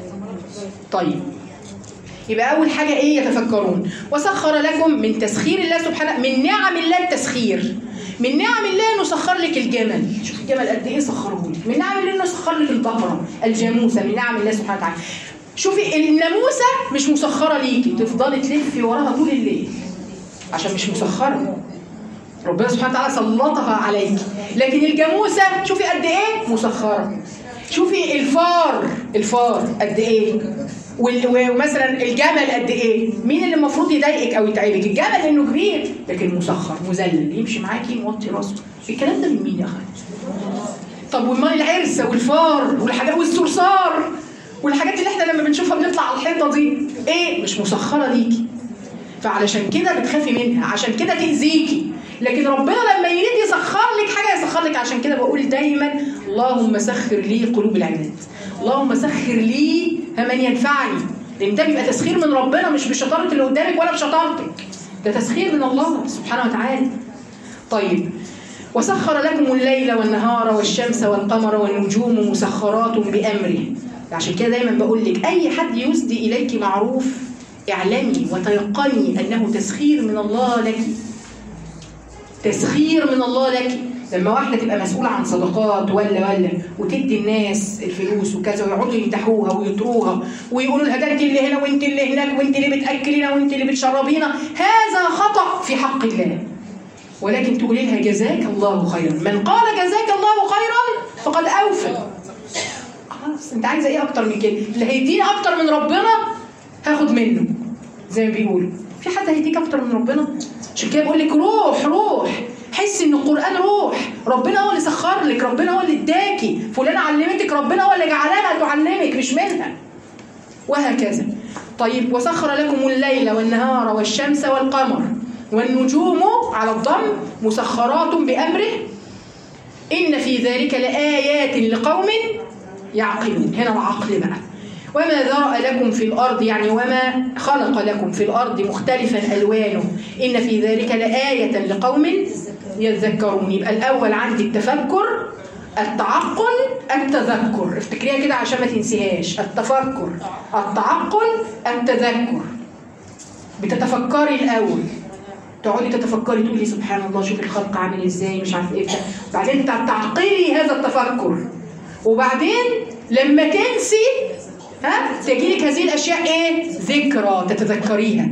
طيب يبقى أول حاجة إيه؟ يتفكرون. وسخر لكم من تسخير الله سبحانه، من نعم الله التسخير. من نعم الله إنه سخر لك الجمل، شوف الجمل قد إيه سخره لك. من نعم الله إنه سخر لك البقرة الجاموسة، من نعم الله سبحانه وتعالى. شوفي الناموسة مش مسخرة ليكي تفضلي تلفي وراها طول الليل عشان مش مسخرة، ربنا سبحانه وتعالى سلطها عليك. لكن الجاموسة شوفي قد إيه مسخرة. شوفي الفار الفار قد إيه، ومثلا الجمل قد ايه. مين اللي المفروض يضايقك او يتعبك؟ الجمل لانه كبير لكن مسخر مذلل يمشي معاكي موطي راسه. الكلام ده من مين يا اخي؟ طب والمال العرسه والفار والحاجات والصرصار والحاجات اللي احنا لما بنشوفها بنطلع على الحيطه دي ايه؟ مش مسخره ليكي، فعلشان كده بتخافي منها، عشان كده تاذيكي. لكن ربنا لما يريد يسخر لك حاجه يسخر لك. عشان كده بقول دايما اللهم سخر لي قلوب العباد، اللهم سخر لي من ينفعني، لان ده بيبقى تسخير من ربنا مش بشطاره اللي قدامك ولا بشطارتك، ده تسخير من الله سبحانه وتعالى. طيب وسخر لكم الليل والنهار والشمس والقمر والنجوم مسخرات بأمره. عشان كده دايما بقول لك اي حد يسدي اليك معروف اعلمي وتيقني انه تسخير من الله لك، تسخير من الله لك. لما واحده تبقى مسؤوله عن صدقات ولا ولا وتدي الناس الفلوس وكذا ويقعدوا يمدحوها ويطروها ويقولوا لها ده انت اللي هنا وانت اللي هناك وانت اللي بتاكلينا وانت اللي بتشربينا، هذا خطا في حق الله. ولكن تقولي لها جزاك الله خيرا، من قال جزاك الله خيرا فقد اوفى. خلاص انت عايزه ايه اكتر من كده؟ اللي هيديني اكتر من ربنا هاخد منه، زي ما بيقولوا. في حد هيديك اكتر من ربنا؟ عشان كده بقول لك روح روح، حسي ان القران روح، ربنا هو اللي سخر لك، ربنا هو اللي اداكي، فلانه علمتك، ربنا هو اللي جعلها تعلمك مش منها، وهكذا. طيب وسخر لكم الليل والنهار والشمس والقمر والنجوم على الضم مسخرات بامره ان في ذلك لايات لقوم يعقلون. هنا العقل بقى. وما ذرأ لكم في الأرض، يعني وما خلق لكم في الأرض مختلفا ألوانه إن في ذلك لآية لقوم يذكرون. يبقى الأول عندي التفكر، التعقل، التذكر. افتكريها كده عشان ما تنسيهاش. التفكر، التعقل، التذكر. بتتفكري الأول، تقعدي تتفكري تقولي سبحان الله شوف الخلق عامل ازاي مش عارف ايه، بعدين تعقلي هذا التفكر، وبعدين لما تنسي ها تجيلك هذه الاشياء ايه؟ ذكرى تتذكريها.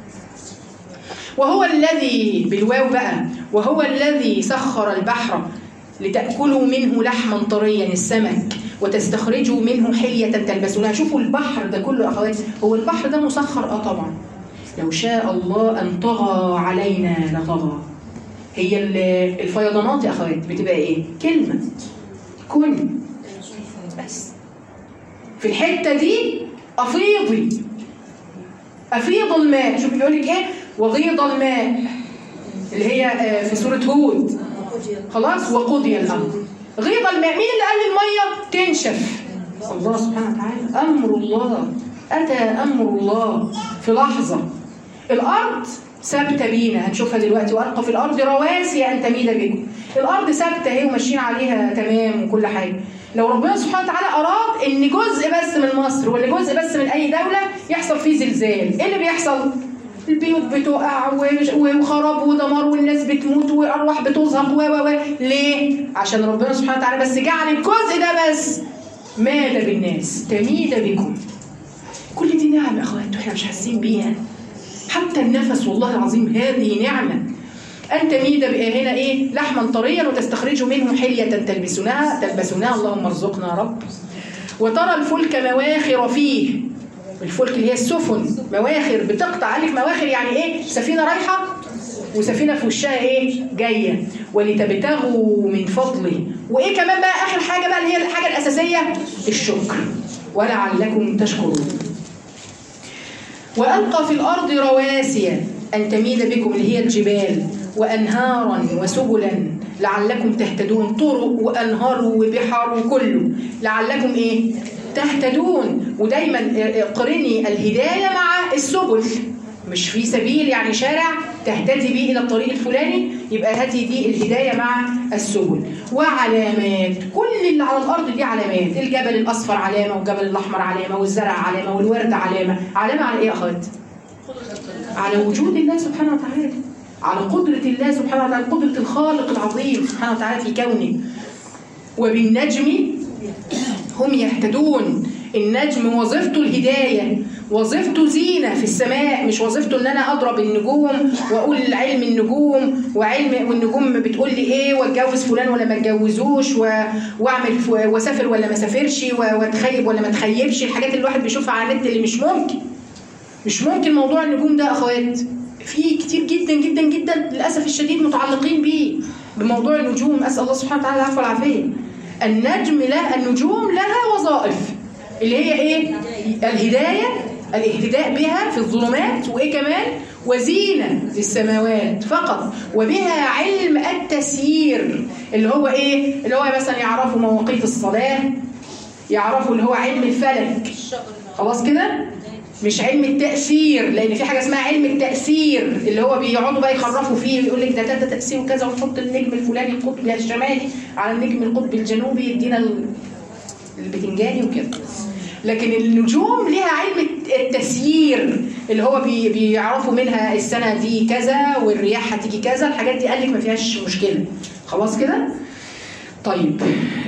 وهو الذي بالواو بقى، وهو الذي سخر البحر لتأكلوا منه لحما طريا السمك وتستخرجوا منه حية تلبسونها. شوفوا البحر ده كله اخوات، هو البحر ده مسخر اه طبعا. لو شاء الله ان طغى علينا لطغى. هي الفيضانات يا اخوات بتبقى ايه؟ كلمة كن بس. في الحتة دي أفيضي، أفيض الماء. شوف بيقول لك إيه؟ وغيض الماء اللي هي في سورة هود. خلاص وقضي الأمر. غيض الماء، مين اللي قال المية تنشف؟ الله سبحانه وتعالى. أمر الله، أتى أمر الله في لحظة. الأرض ثابتة بينا، هنشوفها دلوقتي. وألقى في الأرض رواسي أن تميد بكم. الأرض ثابتة اهي وماشيين عليها تمام وكل حاجة. لو ربنا سبحانه وتعالى أراد إن جزء بس من مصر ولا جزء بس من أي دولة يحصل فيه زلزال، إيه اللي بيحصل؟ البيوت بتقع وخراب ودمار والناس بتموت وأرواح بتزهق و و و ليه؟ عشان ربنا سبحانه وتعالى بس جعل الجزء ده بس ماد بالناس تميد بكم. كل دي نعم يا أخوات إحنا مش حاسين بيها. حتى النفس والله العظيم هذه نعمة. أن تميد هنا إيه؟ لحما طريا وتستخرجوا منه حلية تلبسونها تلبسونها اللهم ارزقنا يا رب. وترى الفلك مواخر فيه. الفلك اللي هي السفن، مواخر بتقطع عليك. مواخر يعني إيه؟ سفينة رايحة وسفينة في وشها إيه؟ جاية. ولتبتغوا من فضله. وإيه كمان بقى آخر حاجة بقى اللي هي الحاجة الأساسية؟ الشكر. ولعلكم تشكرون. وألقى في الأرض رواسي أن تميد بكم اللي هي الجبال، وأنهارا وسبلا لعلكم تهتدون. طرق وأنهار وبحار وكله لعلكم إيه؟ تهتدون. ودايما قرني الهداية مع السبل. مش في سبيل يعني شارع تهتدي به إلى الطريق الفلاني، يبقى هذه دي الهداية مع السبل. وعلامات، كل اللي على الأرض دي علامات. الجبل الأصفر علامة، والجبل الأحمر علامة، والزرع علامة، والورد علامة. علامة على إيه يا أخوات؟ على وجود الله سبحانه وتعالى، على قدرة الله سبحانه وتعالى، قدرة الخالق العظيم سبحانه وتعالى في كونه. وبالنجم هم يهتدون. النجم وظيفته الهداية، وظيفته زينة في السماء، مش وظيفته ان انا اضرب النجوم واقول علم النجوم وعلم والنجوم بتقول لي ايه، واتجوز فلان ولا ما اتجوزوش، واعمل واسافر ولا ما اسافرش، واتخيب ولا ما اتخيبش. الحاجات اللي الواحد بيشوفها على النت اللي مش ممكن مش ممكن. موضوع النجوم ده اخوات في كتير جدا جدا جدا للاسف الشديد متعلقين بيه بموضوع النجوم. اسال الله سبحانه وتعالى العفو والعافيه. النجم لا النجوم لها وظائف اللي هي ايه؟ الهدايه، الاهتداء بها في الظلمات، وايه كمان؟ وزينه للسماوات فقط. وبها علم التسيير اللي هو ايه؟ اللي هو مثلا يعرفوا مواقيت الصلاه، يعرفوا اللي هو علم الفلك. خلاص كده؟ مش علم التأثير، لأن في حاجة اسمها علم التأثير اللي هو بيقعدوا بقى يخرفوا فيه ويقول لك ده ده تأثير وكذا، ونحط النجم الفلاني القطبي الشمالي على النجم القطبي الجنوبي يدينا البتنجاني وكده. لكن النجوم ليها علم التسيير اللي هو بي بيعرفوا منها السنه دي كذا والرياح هتيجي كذا، الحاجات دي قال لك ما فيهاش مشكله. خلاص كده؟ طيب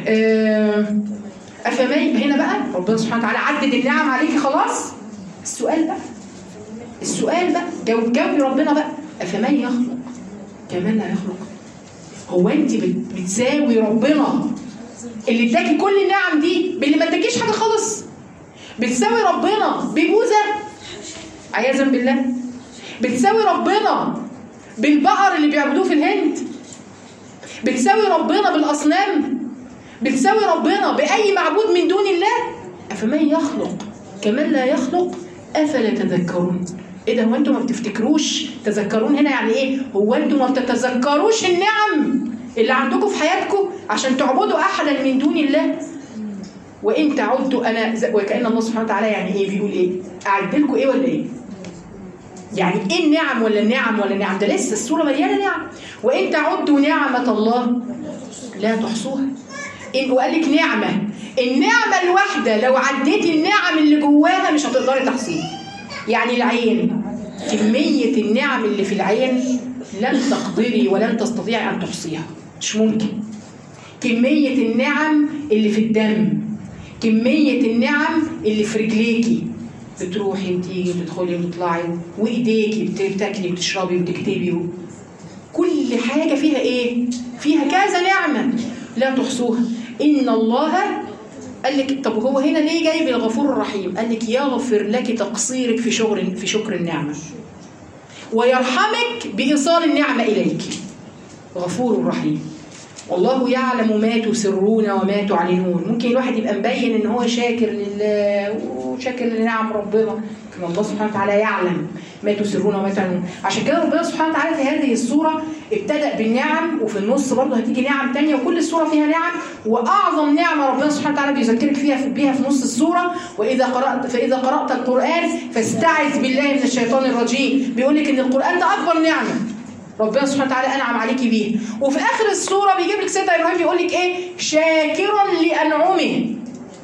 افما هنا بقى ربنا سبحانه وتعالى عدد النعم عليكي خلاص. السؤال بقى السؤال بقى جاوب جاوبي ربنا بقى، افمن يخلق كمان لا يخلق؟ هو انت بتساوي ربنا اللي اداكي كل النعم دي باللي ما اداكيش حاجه خالص؟ بتساوي ربنا ببوذا عياذا بالله؟ بتساوي ربنا بالبقر اللي بيعبدوه في الهند؟ بتساوي ربنا بالاصنام؟ بتساوي ربنا باي معبود من دون الله؟ افمن يخلق كمان لا يخلق افلا تذكرون؟ ايه ده، هو انتوا ما بتفتكروش؟ تذكرون هنا يعني ايه؟ هو انتوا ما بتتذكروش النعم اللي عندكم في حياتكم عشان تعبدوا احدا من دون الله؟ وان تعدوا انا وكأن الله سبحانه وتعالى يعني ايه بيقول ايه؟ اعد لكم ايه ولا ايه؟ يعني ايه النعم ولا النعم ولا النعم؟ ده لسه السوره مليانه نعم. وان تعدوا نعمه الله لا تحصوها. إن وقال لك نعمه، النعمه الواحده لو عديتي النعم اللي جواها مش هتقدري تحصيها. يعني العين، كميه النعم اللي في العين لن تقدري ولن تستطيعي ان تحصيها، مش ممكن. كميه النعم اللي في الدم، كميه النعم اللي في رجليكي، بتروحي وتيجي وتدخلي وتطلعي، وايديكي بتاكلي وتشربي وتكتبي، كل حاجه فيها ايه؟ فيها كذا نعمه لا تحصوها. ان الله قال لك طب هو هنا ليه جايب الغفور الرحيم؟ قال لك يغفر لك تقصيرك في شكر في شكر النعمه ويرحمك بايصال النعمه اليك. غفور رحيم. والله يعلم ما تسرون وما تعلنون. ممكن الواحد يبقى مبين ان هو شاكر لله وشاكر لنعم ربنا، لكن الله سبحانه وتعالى يعلم ما تسرون وما تعلنون. عشان كده ربنا سبحانه وتعالى في هذه السوره ابتدأ بالنعم، وفي النص برضه هتيجي نعم تانية، وكل السوره فيها نعم. واعظم نعمه ربنا سبحانه وتعالى بيذكرك فيها بيها في نص السوره، واذا قرات فاذا قرات القران فاستعذ بالله من الشيطان الرجيم. بيقول لك ان القران ده اكبر نعمه ربنا سبحانه وتعالى انعم عليكي بيه. وفي اخر السوره بيجيب لك سيدنا ابراهيم بيقول لك ايه؟ شاكرا لانعمه.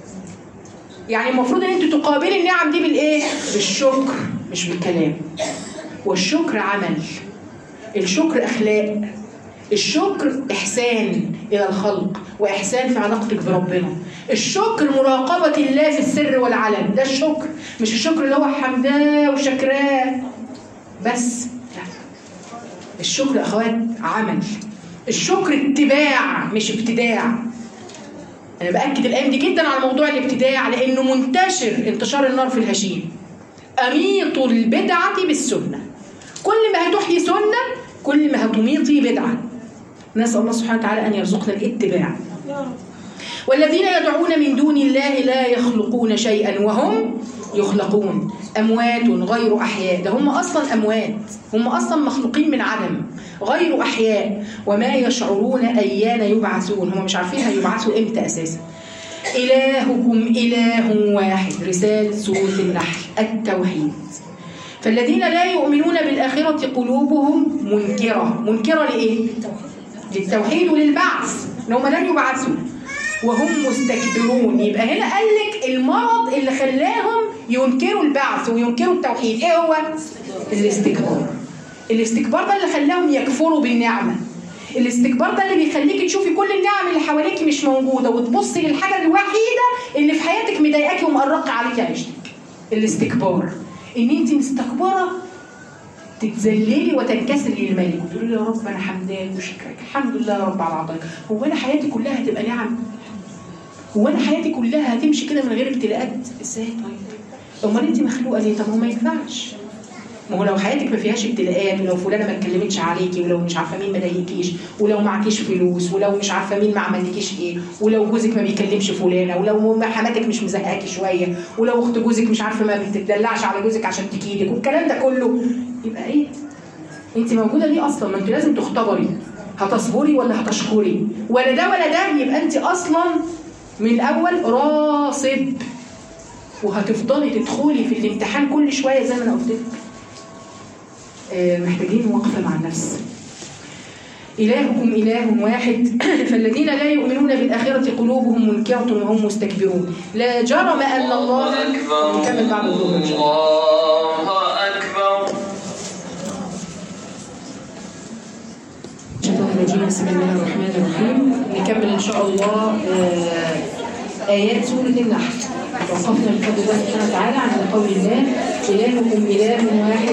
يعني المفروض ان انت تقابلي النعم دي بالايه؟ بالشكر مش بالكلام. والشكر عمل، الشكر اخلاق، الشكر احسان الى الخلق واحسان في علاقتك بربنا. الشكر مراقبه الله في السر والعلن، ده الشكر. مش الشكر اللي هو حمداه وشكراه بس، لا. الشكر اخوات عمل. الشكر اتباع مش ابتداع. انا باكد الايام دي جدا على موضوع الابتداع لانه منتشر انتشار النار في الهشيم. اميطوا البدعه بالسنه. كل ما هتحيي سنه كل ما هتميطي بدعه. نسال الله سبحانه وتعالى ان يرزقنا الاتباع. والذين يدعون من دون الله لا يخلقون شيئا وهم يخلقون. اموات غير احياء. ده هم اصلا اموات، هم اصلا مخلوقين من عدم غير احياء. وما يشعرون ايان يبعثون. هم مش عارفين هيبعثوا امتى اساسا. الهكم اله واحد. رساله سوره النحل التوحيد. فالذين لا يؤمنون بالاخره قلوبهم منكره. منكره لايه؟ للتوحيد وللبعث، ان هم لن يبعثوا. وهم مستكبرون. يبقى هنا قال لك المرض اللي خلاهم ينكروا البعث وينكروا التوحيد ايه هو؟ الاستكبار. الاستكبار ده اللي خلاهم يكفروا بالنعمه. الاستكبار ده اللي بيخليكي تشوفي كل النعم اللي حواليكي مش موجوده وتبصي للحاجه الوحيده اللي في حياتك مضايقاكي ومقرقه عليكي عيشتك. الاستكبار ان انت مستكبره تتذللي وتنكسري للملك وتقولي له يا رب انا حمدان وشكرك، الحمد لله يا رب على عطاك. هو انا حياتي كلها هتبقى نعم؟ هو انا حياتي كلها هتمشي كده من غير ابتلاءات؟ ازاي طيب؟ امال انت مخلوقه ليه؟ طب هو ما ينفعش. ما هو لو حياتك ما فيهاش ابتلاءات، ولو فلانه ما اتكلمتش عليكي، ولو مش عارفه مين ما ضايقكيش، ولو معكيش فلوس، ولو مش عارفه مين ما عملكيش ايه، ولو جوزك ما بيكلمش فلانه، ولو حماتك مش مزهقاكي شويه، ولو اخت جوزك مش عارفه ما بتدلعش على جوزك عشان تكيدك، والكلام ده كله، يبقى ايه؟ انت موجوده ليه اصلا؟ ما انت لازم تختبري، هتصبري ولا هتشكري؟ ولا ده ولا ده، يبقى انت اصلا من الاول راصد، وهتفضلي تدخلي في الامتحان كل شويه زي ما انا قلت لك. محتاجين وقفه مع النفس. إلهكم إله واحد فالذين لا يؤمنون بالآخرة قلوبهم منكرة وهم مستكبرون لا جرم أن الله نكمل بعد الظهر إن شاء الله. الله أكبر. بسم الله الرحمن الرحيم. نكمل إن شاء الله آيات سورة النحل. وقفنا بفضل الله سبحانه وتعالى عند قول الله إلهكم إله واحد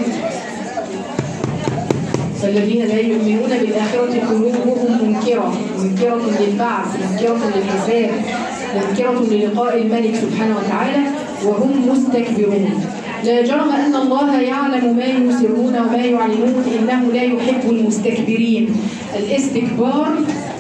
فالذين لا يؤمنون بالآخرة قلوبهم منكرة منكرة للبعث منكرة للحساب منكرة للقاء الملك سبحانه وتعالى وهم مستكبرون. لا جرم أن الله يعلم ما يسرون وما يعلنون إنه لا يحب المستكبرين. الاستكبار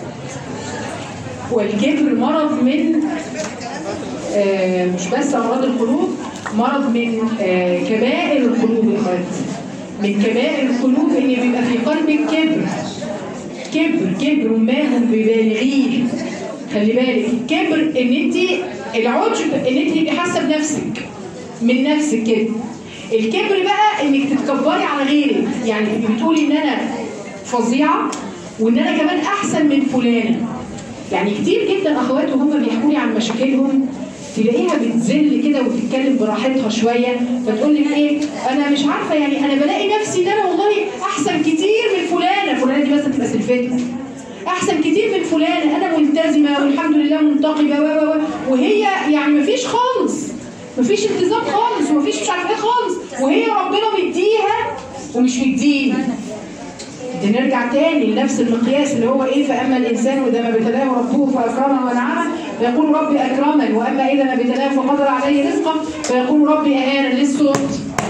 والكبر مرض من آه مش بس أمراض القلوب، مرض من آه كبائر القلوب الخير. من كبائر القلوب إن بيبقى في قلبك كبر كبر كبر ما هم ببالغيه. خلي بالك كبر إن أنت العجب إن أنت تبقي حاسة بنفسك من نفسك كده. الكبر بقى إنك تتكبري على غيرك، يعني تبقي بتقولي إن أنا فظيعة وإن أنا كمان أحسن من فلانة. يعني كتير جدا أخوات وهم بيحكوا لي عن مشاكلهم تلاقيها بتذل كده وتتكلم براحتها شويه فتقول لك ايه انا مش عارفه يعني انا بلاقي نفسي ان انا والله احسن كتير من فلانه فلانه دي بس تبقى سلفتها احسن كتير من فلانه انا ملتزمه والحمد لله منتقبه و وهي يعني مفيش خالص مفيش التزام خالص ومفيش مش عارفه ايه خالص وهي ربنا مديها ومش مديني. نرجع تاني لنفس المقياس اللي هو ايه فاما الانسان واذا ما ابتلاه ربه فاكرمه ونعمه فيقول ربي اكرمن واما اذا ما ابتلاه فقدر عليه رزقه فيقول ربي اهانن. ليه الصوت؟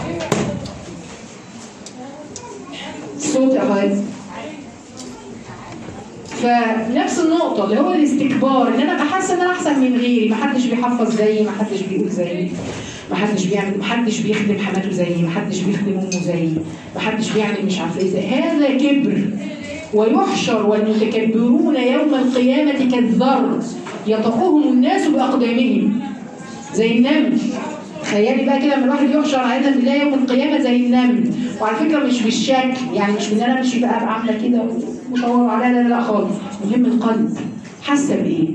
الصوت يا اخوات. فنفس النقطه اللي هو الاستكبار ان انا ابقى حاسه ان انا احسن من غيري، ما حدش بيحفظ زيي، ما حدش بيقول زيي، ما حدش بيعمل، ما حدش بيخدم حماته زيي، ما حدش بيخدم امه زيي، ما حدش بيعمل مش عارفه ايه زي. هذا كبر. ويحشر والمتكبرون يوم القيامه كالذر يطأهم الناس باقدامهم زي النمل. تخيلي بقى كده لما الواحد يحشر عياذا بالله يوم القيامه زي النمل. وعلى فكره مش بالشكل، يعني مش ان انا امشي بقى عامله كده ومطوره عليها، لا لا خالص. مهم القلب حاسه بايه؟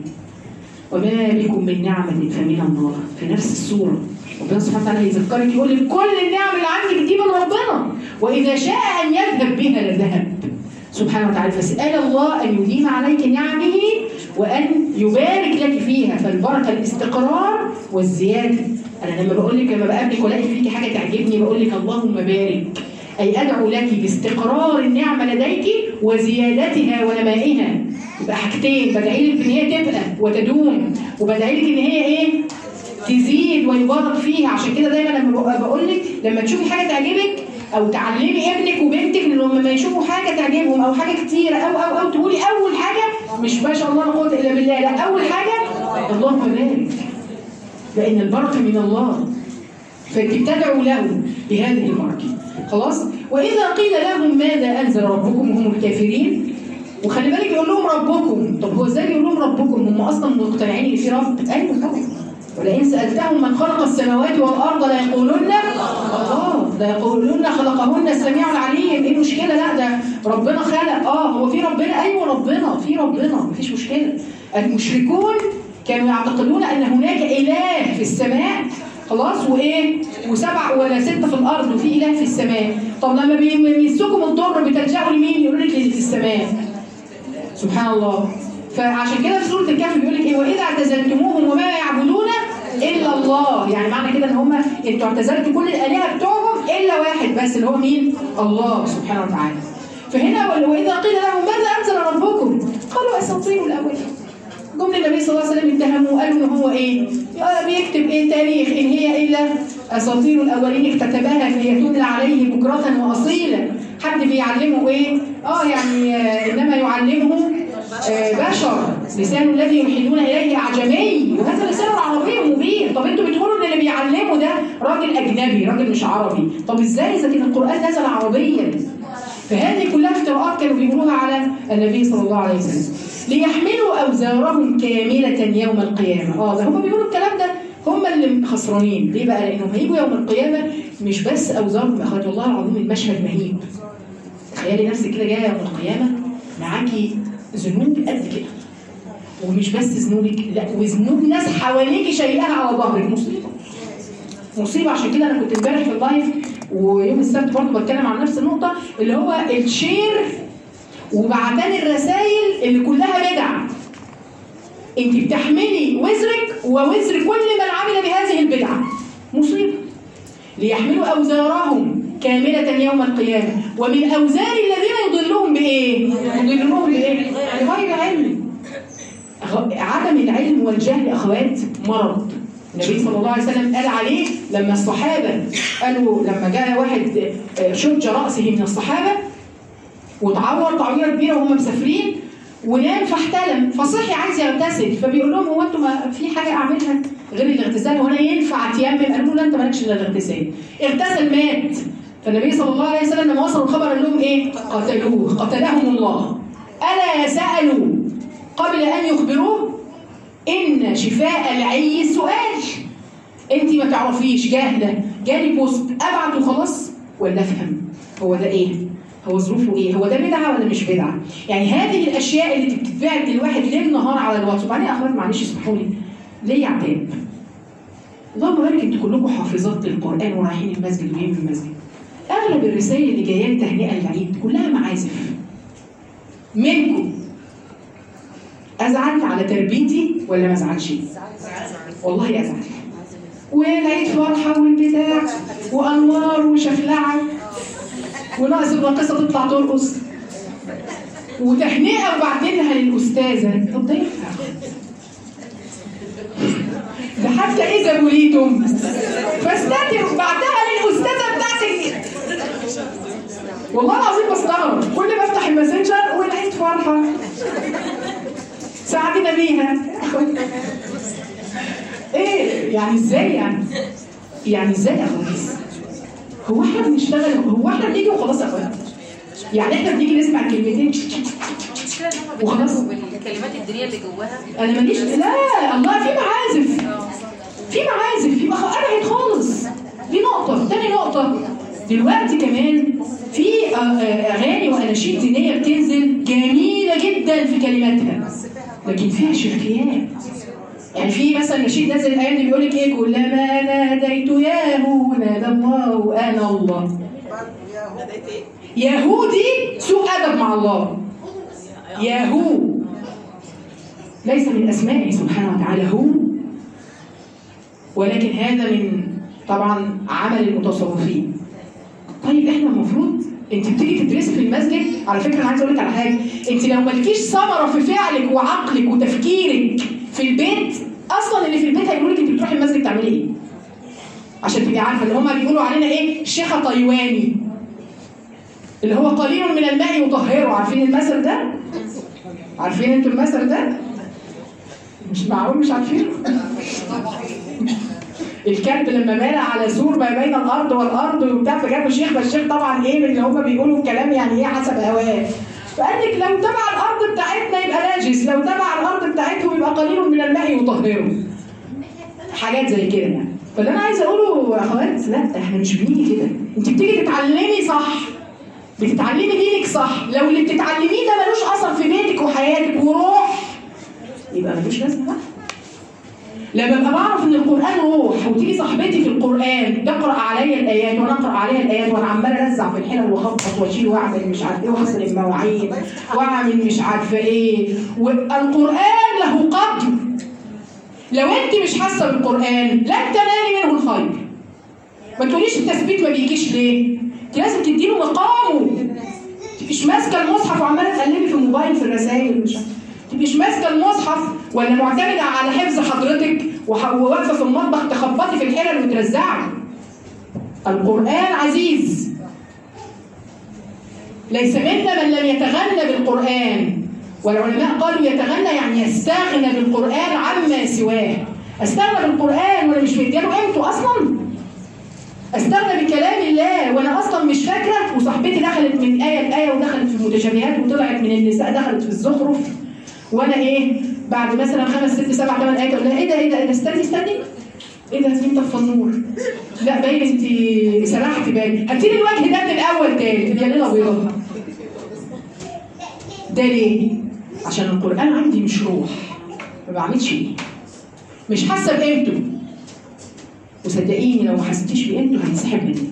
وما بكم من نعمه فمن الله. في نفس السوره ربنا سبحانه وتعالى يذكرك يقول لك كل النعم اللي عندك دي من ربنا واذا شاء ان يذهب بها لذهب سبحانه وتعالى. فاسال الله ان يديم عليك نعمه وان يبارك لك فيها. فالبركه الاستقرار والزياده. انا لما بقول لك لما بقابلك والاقي فيكي حاجه تعجبني بقول لك اللهم بارك، اي ادعو لك باستقرار النعمه لديك وزيادتها ونمائها. يبقى حاجتين بدعي لك ان هي تبقى وتدوم وبدعي لك ان هي ايه تزيد ويبارك فيها. عشان كده دايما لما بقول لك لما تشوفي حاجه تعجبك او تعلمي ابنك وبنتك ان لما يشوفوا حاجه تعجبهم او حاجه كتيره او او او تقولي اول حاجه مش ما شاء الله لا قوه الا بالله، لا اول حاجه اللهم بارك، لان البركه من الله. فانت بتدعو له بهذه البركه. خلاص. واذا قيل لهم ماذا انزل ربكم وهم الكافرين، وخلي بالك يقول لهم ربكم. طب هو ازاي يقول لهم ربكم؟ هم اصلا مقتنعين ان في رب. ايوه طبعا. ولئن سألتهم من خلق السماوات والأرض ليقولن الله، ليقولن خلقهن السميع العليم. ايه المشكلة؟ لا ده ربنا خلق. اه هو في ربنا؟ ايوه ربنا في ربنا مفيش مشكلة. المشركون كانوا يعتقدون ان هناك اله في السماء خلاص وايه وسبع ولا ستة في الأرض وفي اله في السماء. طب لما بيمسكم الضر بتلجأوا لمين؟ يقولوا لك اللي في السماء. سبحان الله. فعشان كده في سورة الكهف بيقول لك ايه واذا اعتزلتموهم وما يعبدون الا الله. يعني معنى كده ان هم انتوا اعتزلتوا كل الالهه بتوعهم الا واحد بس اللي هو مين؟ الله سبحانه وتعالى. فهنا واذا قيل لهم ماذا انزل ربكم قالوا اساطير الاولين. جم النبي صلى الله عليه وسلم اتهموه قالوا ان هو ايه؟ بيكتب ايه تاريخ ان هي الا اساطير الاولين اكتتبها فهي تملى عليه بكره واصيلا. حد بيعلمه ايه؟ اه يعني آه انما يعلمه آه بشر لسان الذي يلحدون اليه اعجمي وهذا لسان عربي مبين. طب انتوا بتقولوا ان اللي بيعلمه ده راجل اجنبي راجل مش عربي. طب ازاي اذا كان القران نزل عربيا؟ فهذه كلها افتراءات كانوا بيقولوها على النبي صلى الله عليه وسلم. ليحملوا اوزارهم كامله يوم القيامه. اه ده هم بيقولوا الكلام ده هم اللي خسرانين. ليه بقى؟ لانهم هيجوا يوم القيامه مش بس اوزارهم. اخوات والله العظيم المشهد مهيب. تخيلي نفسك كده جايه يوم القيامه معاكي ذنوب قد كده، ومش بس ذنوبك، لا وذنوب ناس حواليكي شايلاها على ظهرك. مصيبه مصيبه. عشان كده انا كنت امبارح في اللايف ويوم السبت برضه بتكلم عن نفس النقطه، اللي هو الشير وبعتان الرسائل اللي كلها بدع. انت بتحملي وزرك ووزر كل من عمل بهذه البدعه. مصيبه. ليحملوا اوزارهم كامله يوم القيامه ومن اوزار الذين يضلهم بايه؟ يضلهم بايه؟ بغير علم. عدم العلم والجهل اخوات مرض. النبي صلى الله عليه وسلم قال عليه لما الصحابه قالوا، لما جاء واحد شج راسه من الصحابه وتعور تعويره كبيره وهم مسافرين ونام فاحتلم فصحي عايز يغتسل، فبيقول لهم هو انتوا ما في حاجه اعملها غير الاغتسال؟ هو انا ينفع اتيمم؟ قالوا له لا انت مالكش الا الاغتسال. اغتسل مات. فالنبي صلى الله عليه وسلم لما وصلوا الخبر قال لهم ايه؟ قتلوه قتلهم الله. الا سالوا قبل ان يخبروه؟ ان شفاء العي السؤال. انت ما تعرفيش، جاهله، جالي بوست ابعت وخلاص ولا افهم هو ده ايه؟ هو ظروفه ايه؟ هو ده بدعه ولا مش بدعه؟ يعني هذه الاشياء اللي بتتبعت للواحد ليل نهار على الواتس. وبعدين يا اخوات معلش اسمحوا لي، ليه عتاب؟ اللهم بارك انتوا كلكم حافظات للقران ورايحين المسجد وجايين من المسجد. اغلب الرسائل اللي جايه لي تهنئه للعيد كلها معازف. منكم ازعل على تربيتي ولا ما ازعلش؟ والله ازعل. والعيد فرحه والبتاع وانوار وشفلعه وناقص الراقصه تطلع ترقص وتهنئه وبعدينها للاستاذه. طب ده ينفع؟ ده حتى اذا بوليتم فاستتروا بعدها للاستاذه بتاعتك. والله العظيم بستغرب كل ما افتح الماسنجر والعيد فرحه ساعدنا بيها. ايه يعني؟ ازاي يعني؟ يعني ازاي يا اخواتي؟ هو احنا بنشتغل؟ هو احنا بنيجي وخلاص يا اخواتي؟ يعني احنا بنيجي نسمع كلمتين وخلاص؟ الكلمات الدينيه اللي جواها انا ماليش. لا الله، في معازف، في معازف، في ابعد خالص. دي نقطه. تاني نقطه، دلوقتي كمان في اغاني واناشيد دينيه بتنزل جميله جدا في كلماتها لكن فيها شركيات. يعني في مثلا نشيد نازل الايام دي بيقول لك ايه؟ كلما ناديت ياهو نادى الله انا الله. ياهو دي سوء ادب مع الله. ياهو ليس من اسمائه سبحانه وتعالى هو، ولكن هذا من طبعا عمل المتصوفين. طيب احنا المفروض انت بتيجي تدرسي في المسجد. على فكره انا عايزه اقول لك على حاجه، انت لو مالكيش ثمره في فعلك وعقلك وتفكيرك في البيت، اصلا اللي في البيت هيقولوا لك انت بتروحي المسجد تعملي ايه؟ عشان تبقي عارفه اللي هم بيقولوا علينا ايه؟ شيخه طيواني، اللي هو قليل من الماء يطهره. عارفين المثل ده؟ عارفين انتوا المثل ده؟ مش معقول مش عارفينه؟ الكلب لما مال على سور ما بين الارض والارض وبتاع فجابوا شيخ، فالشيخ طبعا ايه من اللي هم بيقولوا الكلام يعني ايه حسب هواه، فقال لك لو تبع الارض بتاعتنا يبقى ناجس، لو تبع الارض بتاعتهم يبقى قليل من الماء يطهره. حاجات زي كده يعني. فاللي انا عايزه اقوله يا اخوات، لا احنا مش بنيجي كده. انت بتيجي تتعلمي صح، بتتعلمي دينك صح. لو اللي بتتعلميه ده ملوش اثر في بيتك وحياتك وروح، يبقى ملوش لازمه بقى. لما ابقى بعرف ان القران روح وتيجي صاحبتي في القران تقرا عليا الايات وانا اقرا عليها الايات وانا عماله ارزع في الحلل واخبط واشيل واعمل مش عارفه ايه واغسل المواعين واعمل مش عارفه ايه، والقران له قدر. لو انت مش حاسه بالقران لن تنالي منه الخير. ما تقوليش التثبيت ما بيجيش ليه؟ انت لازم تديله مقامه. مش ماسكه المصحف وعماله تقلبي في الموبايل في الرسائل مش مش ماسكه المصحف ولا معتمده على حفظ حضرتك وواقفه في المطبخ تخبطي في الحلل وترزعي. القرآن عزيز. ليس منا من لم يتغنى بالقرآن، والعلماء قالوا يتغنى يعني يستغنى بالقرآن عما سواه. استغنى بالقرآن وانا مش مديله قيمته اصلا. استغنى بكلام الله وانا اصلا مش فاكره، وصاحبتي دخلت من آية لآية ودخلت في المتشابهات وطلعت من النساء دخلت في الزخرف، وانا ايه بعد مثلا خمس ست سبع ثمان ايات اقول لها ايه ده ايه ده ايه ده استني استني ايه ده مين طفى النور؟ لا باين انت سرحتي باين، هاتي لي الوجه ده من الاول تاني تبقى ليله بيضاء. ده ليه؟ عشان القرآن عندي مش روح، ما بعملش ايه؟ مش حاسه بقيمته. وصدقيني لو ما حسيتيش بقيمته هتنسحب منك.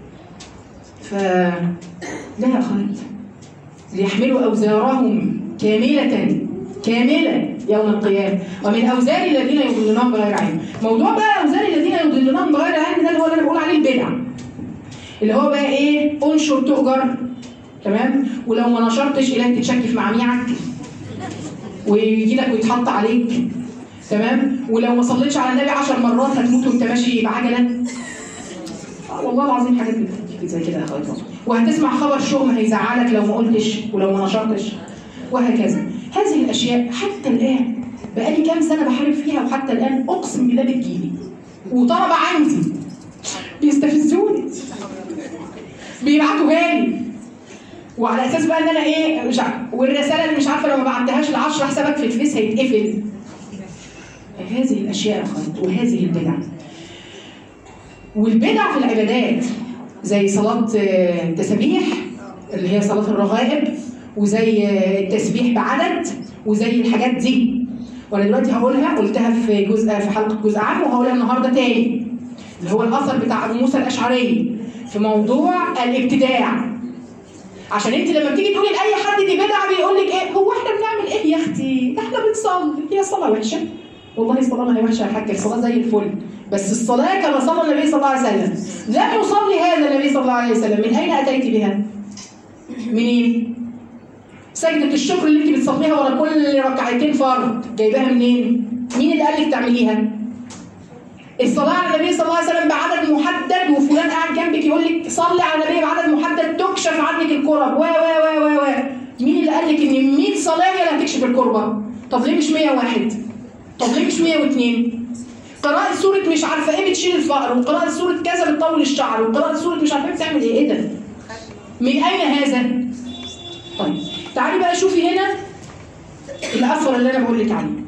ف لا يا اخوات، ليحملوا اوزارهم كامله كامله يوم القيامه ومن اوزار الذين يضلونهم بغير علم. موضوع بقى اوزار الذين يضلونهم بغير علم ده اللي هو اللي انا بقول عليه البدع، اللي هو بقى ايه؟ انشر تؤجر، تمام؟ ولو ما نشرتش اله تتشكي في معاميعك ويجي لك ويتحط عليك، تمام؟ ولو ما صليتش على النبي عشر مرات هتموت وانت ماشي بعجله. آه والله العظيم حاجات زي كده يا اخواتي. وهتسمع خبر شؤم هيزعلك لو ما قلتش ولو ما نشرتش، وهكذا. هذه الاشياء حتى الان بقالي كام سنه بحارب فيها، وحتى الان اقسم بالله بتجيلي وطلبه عندي بيستفزوني بيبعتوا جالي، وعلى اساس بقى ان انا ايه مش عارف، والرساله اللي مش عارفه لو ما بعتهاش ل عشرة حسابك في الفيس هيتقفل. هذه الاشياء يا اخوات وهذه البدع. والبدع في العبادات زي صلاه التسابيح اللي هي صلاه الرغائب، وزي التسبيح بعدد، وزي الحاجات دي. وانا دلوقتي هقولها، قلتها في جزء في حلقه جزء عام، وهقولها النهارده تاني، اللي هو الاثر بتاع ابو موسى الاشعري في موضوع الابتداع. عشان انت لما بتيجي تقولي لاي حد دي بدعه بيقول لك ايه؟ هو احنا بنعمل ايه يا اختي؟ احنا بنصلي. هي الصلاه وحشه؟ والله الصلاه ما هي وحشه يا حاجه، الصلاه زي الفل، بس الصلاه كما صلى النبي صلى الله عليه وسلم. لم يصلي هذا النبي صلى الله عليه وسلم. من اين اتيت بها؟ منين؟ سجدة الشكر اللي انت بتصليها ورا كل ركعتين فرض جايباها منين؟ مين اللي قال لك تعمليها؟ الصلاة على النبي صلى الله عليه وسلم بعدد محدد، وفلان قاعد جنبك يقول لك صلي على النبي بعدد محدد تكشف عنك الكرب و و و و مين اللي قال لك ان مية صلاة هي اللي هتكشف الكربة؟ طب ليه مش مية وواحد؟ طب ليه مش مية واثنين؟ قراءة سورة مش عارفة ايه بتشيل الفقر، وقراءة سورة كذا بتطول الشعر، وقراءة سورة مش عارفة ايه بتعمل ايه؟ ايه ده؟ من اين هذا؟ طيب تعالي بقى شوفي هنا الأثر اللي أنا بقول لك عليه.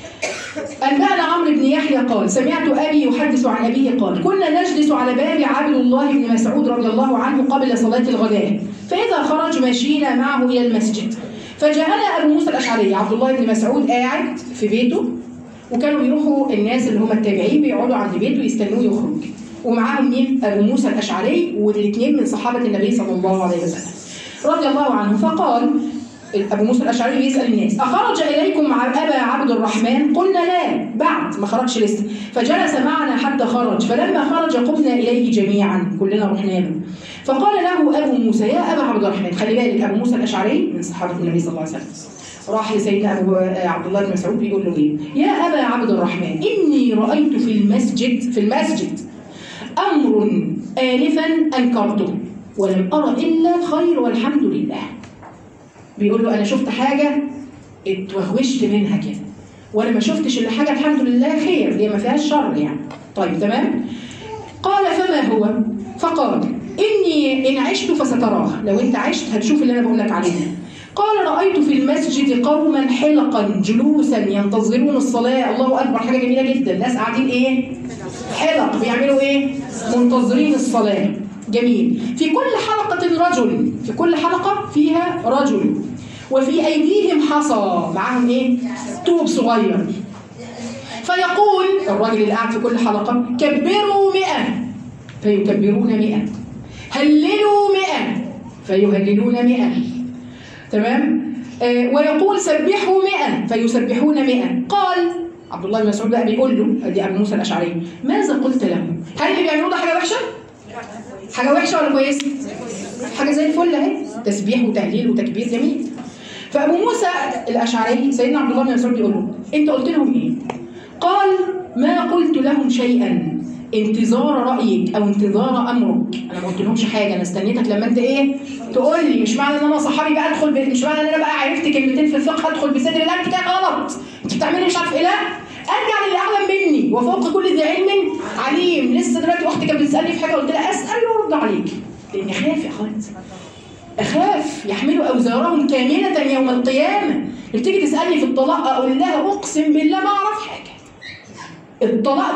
أنبأنا عمرو بن يحيى قال: سمعت أبي يحدث عن أبيه قال: كنا نجلس على باب عبد الله بن مسعود رضي الله عنه قبل صلاة الغداء، فإذا خرج مشينا معه إلى المسجد، فجاءنا أبو موسى الأشعري. عبد الله بن مسعود قاعد في بيته، وكانوا بيروحوا الناس اللي هم التابعين بيقعدوا عند بيته يستنوه يخرج، ومعاهم مين؟ أبو موسى الأشعري، والاثنين من صحابة النبي صلى الله عليه وسلم رضي الله عنه. فقال أبو موسى الأشعري بيسأل الناس: أخرج إليكم أبا عبد الرحمن؟ قلنا لا، بعد ما خرجش لسه. فجلس معنا حتى خرج، فلما خرج قمنا إليه جميعا، كلنا رحنا له. فقال له أبو موسى: يا أبا عبد الرحمن. خلي بالك أبو موسى الأشعري من صحابة النبي صلى الله عليه وسلم، راح لسيدنا أبو عبد الله بن مسعود بيقول له إيه؟ يا أبا عبد الرحمن، إني رأيت في المسجد في المسجد أمر آنفا أنكرته ولم أرى إلا الخير والحمد لله. بيقول له أنا شفت حاجة اتوهوشت منها كده، وأنا ما شفتش إلا حاجة الحمد لله خير، هي ما فيهاش شر يعني. طيب تمام؟ قال: فما هو؟ فقال: إني إن عشت فستراه، لو أنت عشت هتشوف اللي أنا بقول لك عليه. قال: رأيت في المسجد قوما حلقا جلوسا ينتظرون الصلاة. الله أكبر، حاجة جميلة جدا. الناس قاعدين إيه؟ حلق، بيعملوا إيه؟ منتظرين الصلاة. جميل. في كل حلقة رجل، في كل حلقة فيها رجل، وفي أيديهم حصى، معاهم إيه؟ طوب صغير. فيقول الراجل اللي قاعد في كل حلقة: كبروا مئة، فيكبرون مئة. هللوا مئة، فيهللون مئة. تمام؟ آه ويقول: سبحوا مئة، فيسبحون مئة. قال عبد الله بن مسعود بقى بيقول له، ادي ابو موسى الاشعري: ماذا قلت له؟ هل اللي بيعملوه ده حاجه وحشه؟ حاجه وحشه ولا كويسه؟ حاجه زي الفل اهي، تسبيح وتهليل وتكبير جميل. فابو موسى الاشعري سيدنا عبد الله بن مسعود بيقول له: انت قلت لهم ايه؟ قال: ما قلت لهم شيئا انتظار رايك او انتظار امرك. انا ما قلت لهمش حاجه، انا استنيتك لما انت ايه؟ تقول لي. مش معنى ان انا صحابي بقى ادخل ب... مش معنى ان انا بقى عرفت كلمتين في الفقه ادخل بصدري، لا انت كده غلط، انت بتعملي مش عارف ايه. لا، ارجع للي اعلم مني، وفوق كل ذي علم عليم. لسه دلوقتي اختي كانت بتسالني في حاجه، قلت لها اسال وارد عليك، لاني اخاف يا اخوات، اخاف يحملوا اوزارهم كامله يوم القيامه. بتيجي تسالني في الطلاق، اقول لها اقسم بالله ما اعرف حاجه، الطلاق ده انا ما اعرف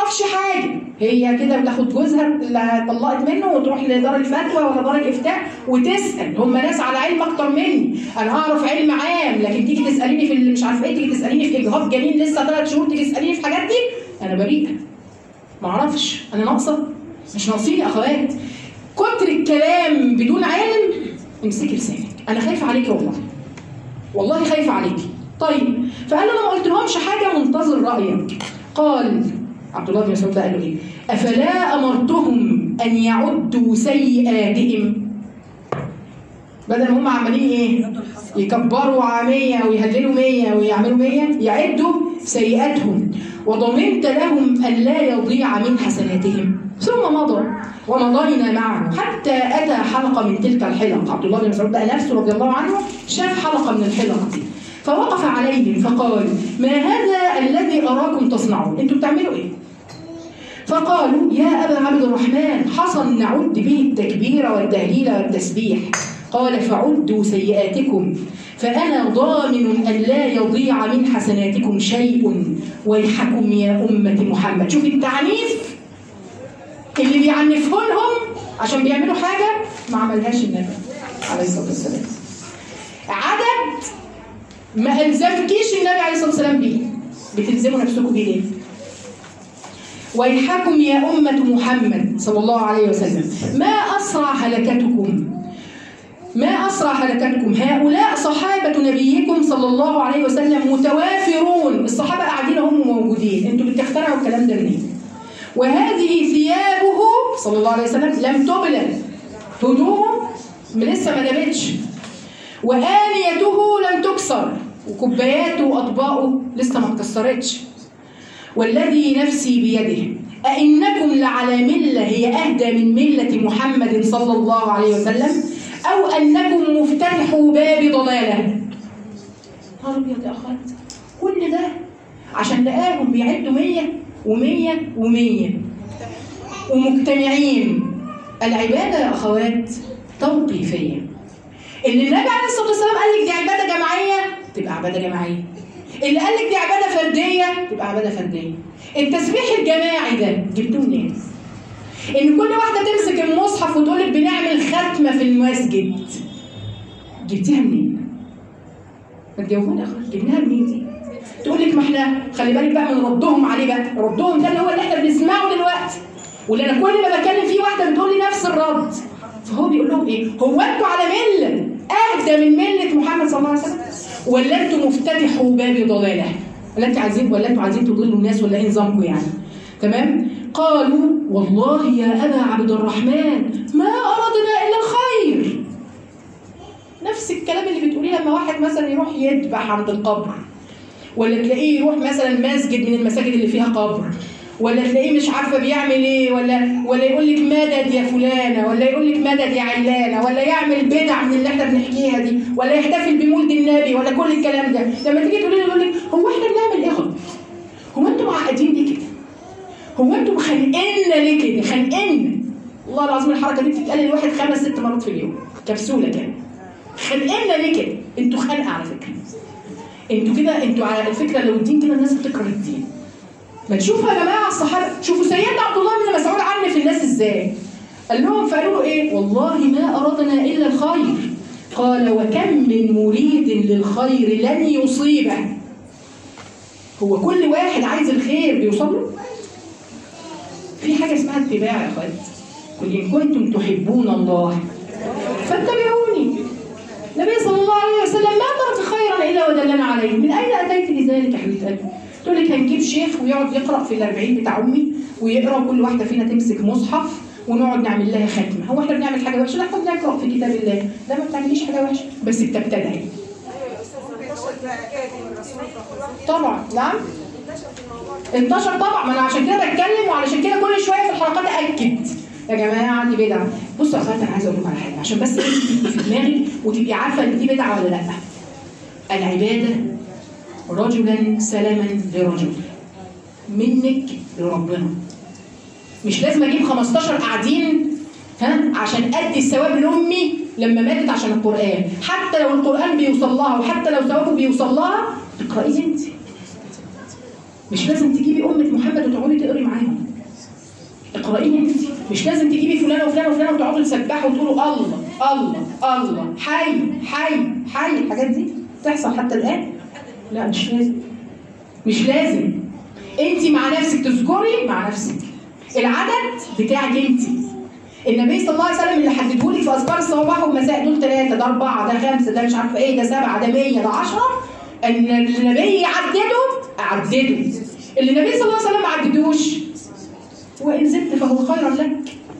تعرفش حاجه، هي كده بتاخد جوزها اللي طلقت منه وتروح لدار الفتوى ولا دار الافتاء وتسال. هم ناس على علم اكتر مني، انا اعرف علم عام، لكن تيجي تساليني في اللي مش عارفه ايه، تيجي تساليني في اجهاض جنين لسه ثلاث شهور، تيجي تساليني في حاجات دي، انا بريئه ما اعرفش. انا ناقصه؟ مش ناقصين يا اخوات. كتر الكلام بدون علم امسكي لسانك، انا خايفه عليكي والله، والله خايفه عليكي. طيب فقال له انا ما قلتلهمش حاجه، منتظر رايك. قال عبد الله بن مسعود قال له ايه؟ افلا امرتهم ان يعدوا سيئاتهم؟ بدل هم عمالين ايه؟ يكبروا على مية ويهللوا مية ويعملوا مية، يعدوا سيئاتهم. وضمنت لهم ان لا يضيع من حسناتهم. ثم مضى ومضينا معه حتى اتى حلقه من تلك الحلق. عبد الله بن مسعود بقى نفسه رضي الله عنه شاف حلقه من الحلق دي، فوقف عليهم فقال: ما هذا الذي اراكم تصنعون؟ انتوا بتعملوا ايه؟ فقالوا: يا ابا عبد الرحمن، حصل نعد به التكبير والتهليل والتسبيح. قال: فعدوا سيئاتكم فانا ضامن ان لا يضيع من حسناتكم شيء، ويحكم يا امه محمد. شوف التعنيف اللي بيعنفه لهم عشان بيعملوا حاجه ما عملهاش النبي عليه الصلاه والسلام. عدد ما الزمكيش النبي عليه الصلاه والسلام بيه، بتلزموا نفسكم بيه ليه؟ ويحكم يا امه محمد صلى الله عليه وسلم ما اسرع هلكتكم، ما اسرع هلكتكم. هؤلاء صحابه نبيكم صلى الله عليه وسلم متوافرون، الصحابه قاعدين هم موجودين، انتوا بتخترعوا الكلام ده منين؟ وهذه ثيابه صلى الله عليه وسلم لم تبلل، هدومه لسه ما دابتش، وآنيته لم تكسر، وكوباياته وأطباقه لسه ما اتكسرتش. والذي نفسي بيده أئنكم لعلى ملة هي أهدى من ملة محمد صلى الله عليه وسلم، أو أنكم مفتتحوا باب ضلالة. نهار أبيض يا أخوات، كل ده عشان لقاهم بيعدوا مية ومية ومية ومجتمعين. العبادة يا أخوات توقيفية. اللي النبي عليه الصلاة والسلام قال لك دي عبادة جماعية تبقى عبادة جماعية، اللي قال لك دي عبادة فردية تبقى عبادة فردية. التسبيح الجماعي ده جبتوه منين؟ إن كل واحدة تمسك المصحف وتقول لك بنعمل ختمة في المسجد، جبتيها منين؟ ما تجاوبوني يا أخوات، جبناها منين دي؟ تقول لك ما احنا خلي بالك بقى من ردهم عليه بقى، ردهم ده اللي هو اللي احنا بنسمعه دلوقتي، واللي انا كل ما بتكلم فيه واحده بتقول لي نفس الرد. فهو بيقول لهم ايه؟ هو انتوا على مله اهدى من مله محمد صلى الله عليه وسلم؟ ولا انتوا مفتتحوا باب ضلاله؟ ولا انتوا عايزين ولا انتوا عايزين تضلوا الناس ولا ايه نظامكم يعني؟ تمام؟ قالوا: والله يا ابا عبد الرحمن ما اردنا الا الخير. نفس الكلام اللي بتقوليه لما واحد مثلا يروح يذبح عند القبر، ولا تلاقيه يروح مثلا مسجد من المساجد اللي فيها قبر، ولا تلاقيه مش عارفه بيعمل ايه، ولا ولا يقول لك مدد يا فلانه، ولا يقول لك مدد يا علانه، ولا يعمل بدع من اللي احنا بنحكيها دي، ولا يحتفل بمولد النبي، ولا كل الكلام ده. لما تيجي تقولي له يقول لك هو احنا بنعمل ايه غلط؟ هو انتوا معقدين ليه كده؟ هو انتوا خانقنا ليه كده؟ خانقنا. والله العظيم الحركه دي بتتقال للواحد خمس ست مرات في اليوم، كبسوله كده. خانقنا ليه كده؟ انتوا خانقه على فكره. انتوا كده انتوا على الفكره لو الدين كده الناس بتكره الدين. ما تشوفوا يا جماعه الصحابه، شوفوا سيدنا عبد الله بن مسعود عنف الناس ازاي. قال لهم فقالوا له ايه؟ والله ما اردنا الا الخير. قال: وكم من مريد للخير لن يصيبه. هو كل واحد عايز الخير بيوصل له؟ في حاجه اسمها اتباع يا اخوات. قل ان كنتم تحبون الله فاتبعوني. النبي صلى الله عليه وسلم ما ترك خيرا الا ودلنا عليه. من اين اتيت لذلك يا حبيبه قلبي؟ تقول لك هنجيب شيخ ويقعد يقرا في الاربعين بتاع امي ويقرا، كل واحده فينا تمسك مصحف ونقعد نعمل لها ختمه. هو احنا بنعمل حاجه وحشه؟ لا، احنا بنقرا في كتاب الله. لا، ما بتعمليش حاجه وحشه، بس بتبتدعي. طبعا. نعم انتشر طبعا. ما انا عشان كده بتكلم، وعلشان كده كل شويه في الحلقات اكد يا جماعه دي بدعه. بصوا يا اخواتي، انا عايزه اقول لكم على حاجه عشان بس تبقي في دماغي وتبقي عارفه ان دي بدعه ولا لا. العباده رجلا سلما لرجل، منك لربنا. مش لازم اجيب خمستاشر قاعدين ها عشان ادي الثواب لامي لما ماتت عشان القران. حتى لو القران بيوصل لها، وحتى لو ثوابه بيوصل لها، تقرايه انت. مش لازم تجيبي أمة محمد وتقعدي تقري معاهم. اقرأيها انت، مش لازم تجيبي فلانة وفلانة وفلانة وتقعدوا تسبحوا وتقولوا الله الله الله حي حي حي. الحاجات دي تحصل حتى الآن؟ لا مش لازم. مش لازم. انت مع نفسك تذكري مع نفسك. العدد بتاعك انت. النبي صلى الله عليه وسلم اللي حددهولك في اذكار الصباح والمساء دول ثلاثه، ده اربعه، ده خمسه، ده مش عارفه ايه، ده سبعه، ده مية، ده عشرة. ان النبي يعدده عدده. اللي النبي صلى الله عليه وسلم ما عددوش وان زدت فهو خيرا لك.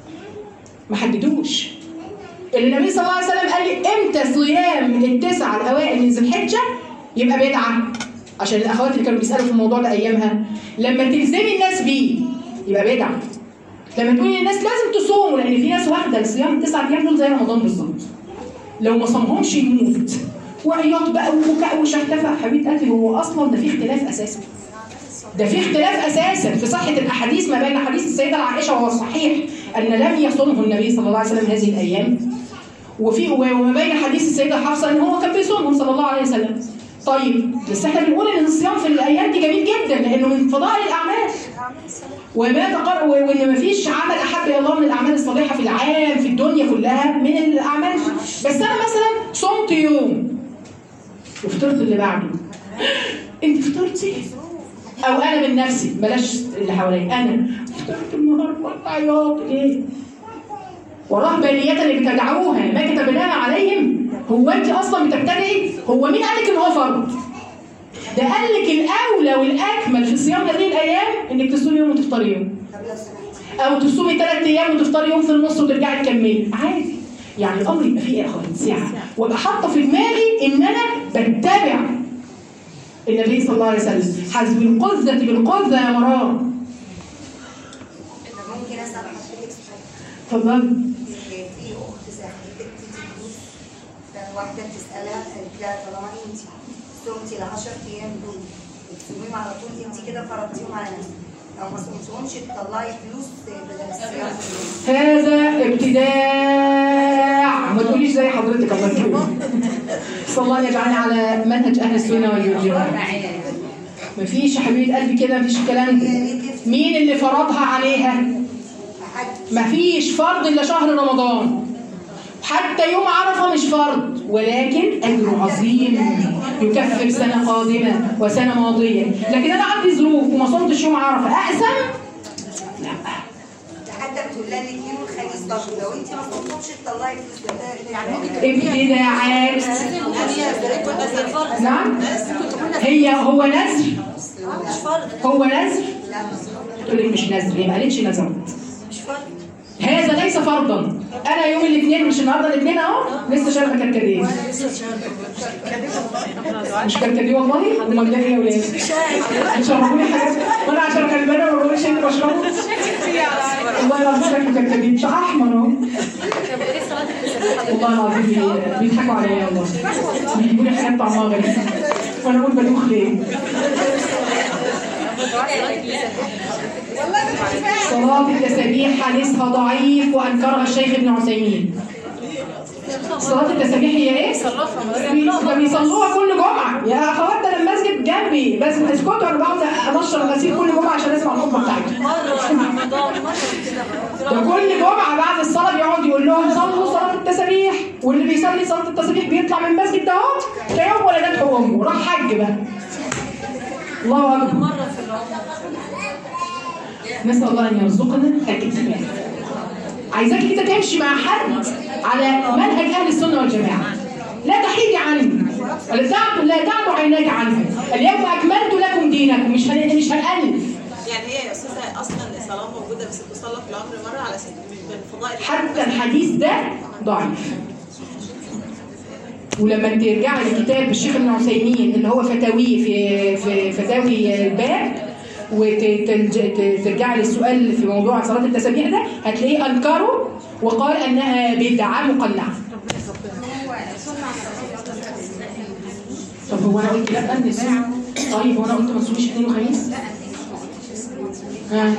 ما حددوش. اللي النبي صلى الله عليه وسلم قال لي امتى صيام التسعه الاوائل من ذي الحجه يبقى بدعه. عشان الاخوات اللي كانوا بيسالوا في الموضوع ده ايامها، لما تلزمي الناس بيه يبقى بدعه. لما تقولي للناس لازم تصوموا، لان في ناس واخده الصيام التسع ايام دول زي رمضان بالظبط، لو ما صامهمش يموت. وعياط بقى وبكاء وشحتفه. حبيبه قلبي هو اصلا ده في اختلاف اساسا. ده في اختلاف اساسا في صحه الاحاديث ما بين حديث السيده عائشه وهو الصحيح ان لم يصومه النبي صلى الله عليه وسلم هذه الايام، وفي وما بين حديث السيده حفصه ان هو كان بيصومهم صلى الله عليه وسلم. طيب بس احنا بنقول ان الصيام في الايام دي جميل جدا لانه من فضائل الاعمال. وما تقر وان ما فيش عمل احب الى الله من الاعمال الصالحه في العالم في الدنيا كلها من الاعمال. بس انا مثلا صمت يوم وفطرت اللي بعده. انت فطرتي؟ او انا من نفسي بلاش اللي حواليا، انا فطرت النهارده عياط ايه؟ ورهبانية اللي بتدعوها ما كتبناها عليهم. هو انت اصلا بتبتدئي؟ هو مين قال لك ان هو فرض؟ ده قال لك الاولى والاكمل في صيام هذه الايام انك تصومي يوم وتفطري يوم، او تصومي ثلاث ايام وتفطري يوم في النص وترجعي تكملي عادي. يعني الامر يبقى فيه يا اخوان سعه، وابقى حاطه في دماغي ان انا بتبع النبي صلى الله عليه وسلم. حسب القذة بالقذة يا مرام. ممكن اسال حضرتك سؤال؟ اتفضلي. في اخت صاحبتك بتدي فلوس، واحده بتسالها قالت لها طالما انت صمتي ال عشرة ايام دول بتصوميهم على طول انت كده فرضتيهم على نفسك، لو ما صمتيهمش تطلعي فلوس بدل الصيام. هذا ابتداع. ما تقوليش زي حضرتك الله يكرمك. صلى الله يجعلني على منهج اهل السنه والجماعه. مفيش يا حبيبه قلبي كده، مفيش الكلام ده. مين اللي فرضها عليها؟ مفيش فرض الا شهر رمضان. حتى يوم عرفه مش فرض، ولكن اجر عظيم يكفر سنه قادمه وسنه ماضيه. لكن انا عندي ظروف وما صمتش يوم عرفه اقسم؟ لا. حتى بتقول لها الاثنين والخميس برضه لو انت ما صمتهمش تطلعي فلوس ابتداعات. نعم. هي هو نذر؟ هو نذر؟ تقول لك مش نذر، هي ما قالتش نذرت. هذا ليس فرضا. انا يوم الاثنين، مش النهارده الاثنين اهو، لسه شاربه كركديه. مش كركديه والله. امال ده ايه يا ولاد؟ بتشربوني حاجات وانا عشان غلبانه ما بقولش اللي بشربه. والله العظيم شكله كركديه مش احمر اهو. والله العظيم بيضحكوا عليا والله. بيجيبوا لي حاجات طعمها غريب وانا اقول بدوخ ليه؟ صلاة التسابيح حديثها ضعيف وأنكرها الشيخ ابن عثيمين. صلاة التسابيح هي إيه؟ ده بيصلوها كل جمعة يا أخوات. ده المسجد جنبي بس اسكتوا، أنا بقعد أنشر الغسيل كل جمعة عشان أسمع الخطبة بتاعتي. ده كل جمعة بعد الصلاة بيقعد يقول لهم صلوا صلاة التسابيح، واللي بيصلي صلاة التسابيح بيطلع من المسجد ده أهو كيوم ولدته أمه راح حج بقى. الله أكبر. نسأل الله أن يرزقنا الاتباع. عايزاكي كده تمشي مع حد على منهج أهل السنة والجماعة. لا تحيدي عنه، لا تعد لا تعد عيناك عنه. اليوم أكملت لكم دينكم. مش هن... مش هنألف. يعني هي يا أستاذة أصلا الصلاة موجودة بس تصلى في العمر مرة على من فضائل. حتى الحديث ده ضعيف. ولما ترجعي لكتاب الشيخ ابن عثيمين اللي هو فتاويه في في فتاوي الباب وترجع للسؤال في موضوع صلاة التسابيح ده هتلاقيه أنكره وقال أنها بدعة مقنعة. طب هو أنا قلت لا أن السنة؟ طيب هو أنا قلت ما تصوميش اثنين وخميس؟ ها؟ يعني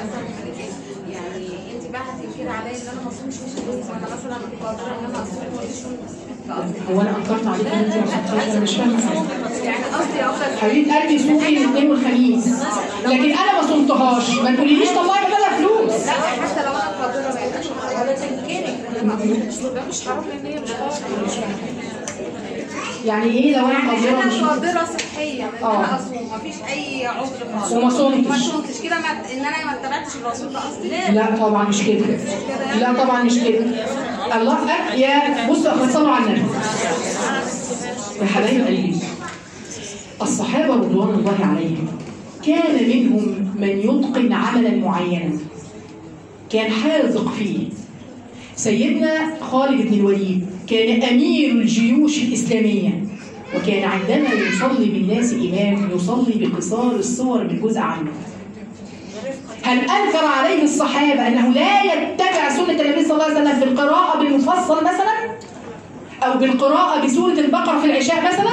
انت بقى هتنكري عليا ان انا ما اصومش وانا مثلا قادره ان انا اصوم هو انا انكرت عليك ان انت ما صمتيش؟ انا مش فاهمه يعني قصدي افضل حبيبه قلبي صومي الاثنين والخميس، لكن انا ما صمتهاش، ما تقوليليش طلعي بدلها فلوس. لا حتى لو انا مقدره ما يبقاش ولا تنكرك مش حرام لان هي مش فاضيه. يعني ايه لو انا مقدره انا مش مقدره صحيه ان آه. انا اصوم مفيش اي عذر خالص وما صمتش. ما صمتش كده ما- ان انا ما اتبعتش الرسول ده قصدي. لا طبعا مش كده، لا طبعا مش كده. الله أك- يا بصوا يا اخوات صلوا على النبي يا حبايب قلبي. الصحابه رضوان الله عليهم كان منهم من يتقن عملا معينا كان حاذق فيه. سيدنا خالد بن الوليد كان امير الجيوش الاسلاميه، وكان عندما يصلي بالناس امام يصلي بقصار الصور بالجزء عنه. هل أنكر عليه الصحابة أنه لا يتبع سنة النبي صلى الله عليه وسلم في القراءة بالمفصل مثلا؟ أو بالقراءة بسورة البقرة في العشاء مثلا؟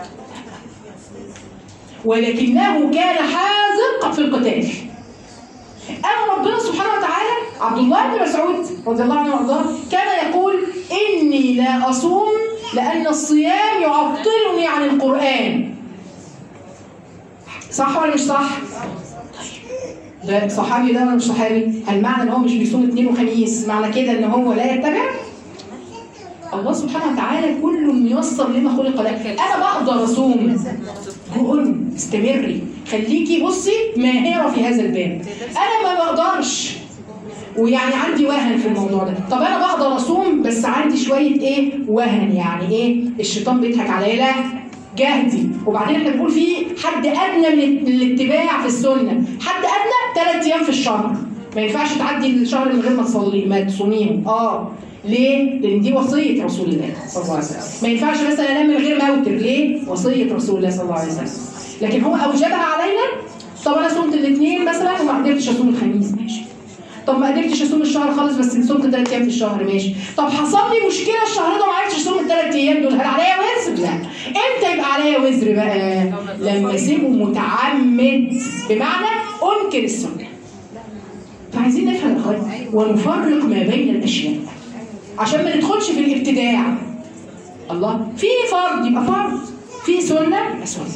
ولكنه كان حاذق في القتال. أما ربنا سبحانه وتعالى عبد الله بن مسعود رضي الله عنه وارضاه كان يقول إني لا أصوم لأن الصيام يعطلني عن القرآن. صح ولا مش صح؟ ده صحابي ده ولا مش صحابي؟ هل معنى ان هو مش بيصوم اثنين وخميس معنى كده ان هو لا يتبع؟ الله سبحانه وتعالى كل ميسر لما خلق له. انا بقدر اصوم. قول استمري، خليكي بصي ماهره في هذا الباب. انا ما بقدرش ويعني عندي وهن في الموضوع ده. طب انا بقدر اصوم بس عندي شويه ايه؟ وهن، يعني ايه؟ الشيطان بيضحك عليا. لا جهدي. وبعدين احنا بنقول في حد ادنى من الاتباع في السنه، حد ادنى ثلاث ايام في الشهر، ما ينفعش تعدي الشهر من غير ما تصلي ما تصوميهم. اه ليه؟ لان دي وصيه رسول الله صلى الله عليه وسلم. ما ينفعش مثلا انام من غير موتر، ليه؟ وصيه رسول الله صلى الله عليه وسلم. لكن هو اوجبها علينا. طب انا صمت الاثنين مثلا وما قدرتش اصوم الخميس، ماشي. طب ما قدرتش اصوم الشهر خالص بس صمت ثلاث ايام في الشهر، ماشي. طب حصل لي مشكله الشهر ده وما عرفتش اصوم الثلاث ايام دول، هل عليا وزر؟ لا. امتى يبقى عليا وزر بقى؟ لما اسيبه متعمد، بمعنى انكر السنه. فعايزين نفهم يا اخوات ونفرق ما بين الاشياء عشان ما ندخلش في الابتداع. الله في فرض يبقى فرض، في سنه يبقى سنه.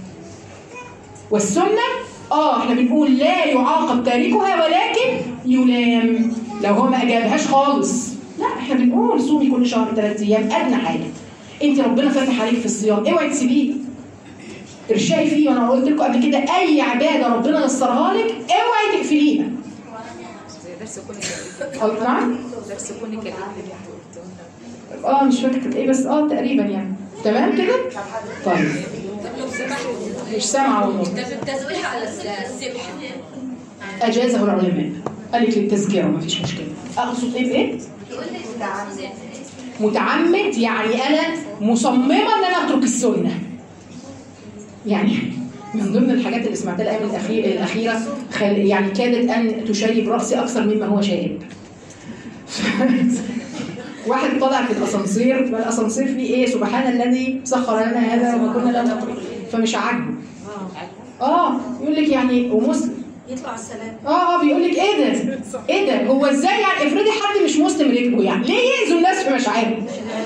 والسنه اه احنا بنقول لا يعاقب تاركها ولكن يلام لو هو ما اجابهاش خالص. لا احنا بنقول صومي كل شهر ثلاث ايام ادنى حاجه. انت ربنا فاتح عليك في الصيام، اوعي تسيبيه. ارشقي فيه، وانا قلت لكم قبل كده اي عباده ربنا يسرها لك اوعي تقفليها. درس كونك نعم؟ درس كونك اه مش فاكره ايه بس اه تقريبا يعني. تمام كده؟ طيب مش سامعه والله. ده في التزويح على السبح اجازه العلماء، قالت لي التذكره مفيش مشكله. اقصد ايه بايه؟ متعمد يعني انا مصممه ان انا اترك السنه. يعني من ضمن الحاجات اللي سمعتها الايام الاخيره الاخيره خل... يعني كادت ان تشيب راسي اكثر مما هو شائب. واحد طلع في الاسانسير، الاسانسير فيه ايه؟ سبحان الذي سخر لنا هذا وما كنا له مقرنين، فمش عاجبه. اه يقول لك يعني ومسلم يطلع السلام. اه اه بيقول لك ايه ده؟ ايه ده؟ هو ازاي يعني افرضي حد مش مسلم ركبه، يعني ليه يأذوا الناس في مشاعرهم؟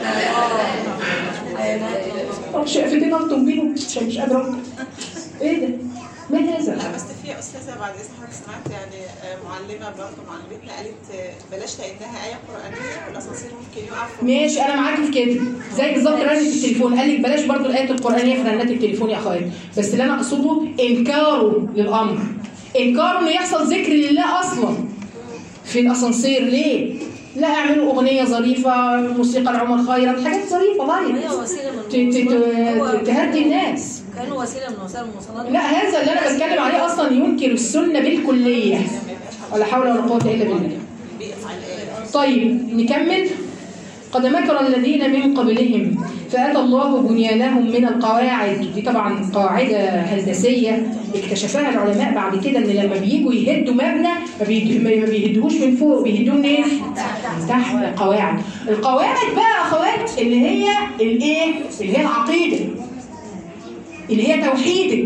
طب شقفتين انتم بيهم عشان مش قادره. ايه ده؟ ما هذا؟ لا بس في استاذه بعد اذن حضرتك سمعت يعني معلمه برضه معلمتنا قالت بلاش لانها ايه قرانيه والاسانسير ممكن يقع في. ماشي انا معاكي في كده، زي بالظبط رنه التليفون، قال لك بلاش برضه الايات القرانيه في رنات التليفون يا اخويا، بس اللي انا اقصده انكاره للامر، انكاره انه يحصل ذكر لله اصلا في الاسانسير. ليه؟ لا اعملوا اغنيه ظريفه، موسيقى لعمر خيرت، حاجات ظريفه لايت هي وسيله من تهدي الناس. كانوا وسيله من وسائل المواصلات. لا هذا اللي انا بتكلم عليه اصلا ينكر السنه بالكليه. ولا حول ولا قوه الا بالله. طيب نكمل. قد مكر الذين من قبلهم فأتى الله بنيانهم من القواعد. دي طبعا قاعدة هندسية اكتشفها العلماء بعد كده، ان لما بييجوا يهدوا مبنى ما بيهدوهوش من فوق، بيهدوه منين؟ من تحت. القواعد القواعد بقى اخوات اللي هي الايه؟ اللي هي العقيدة، اللي هي توحيدك،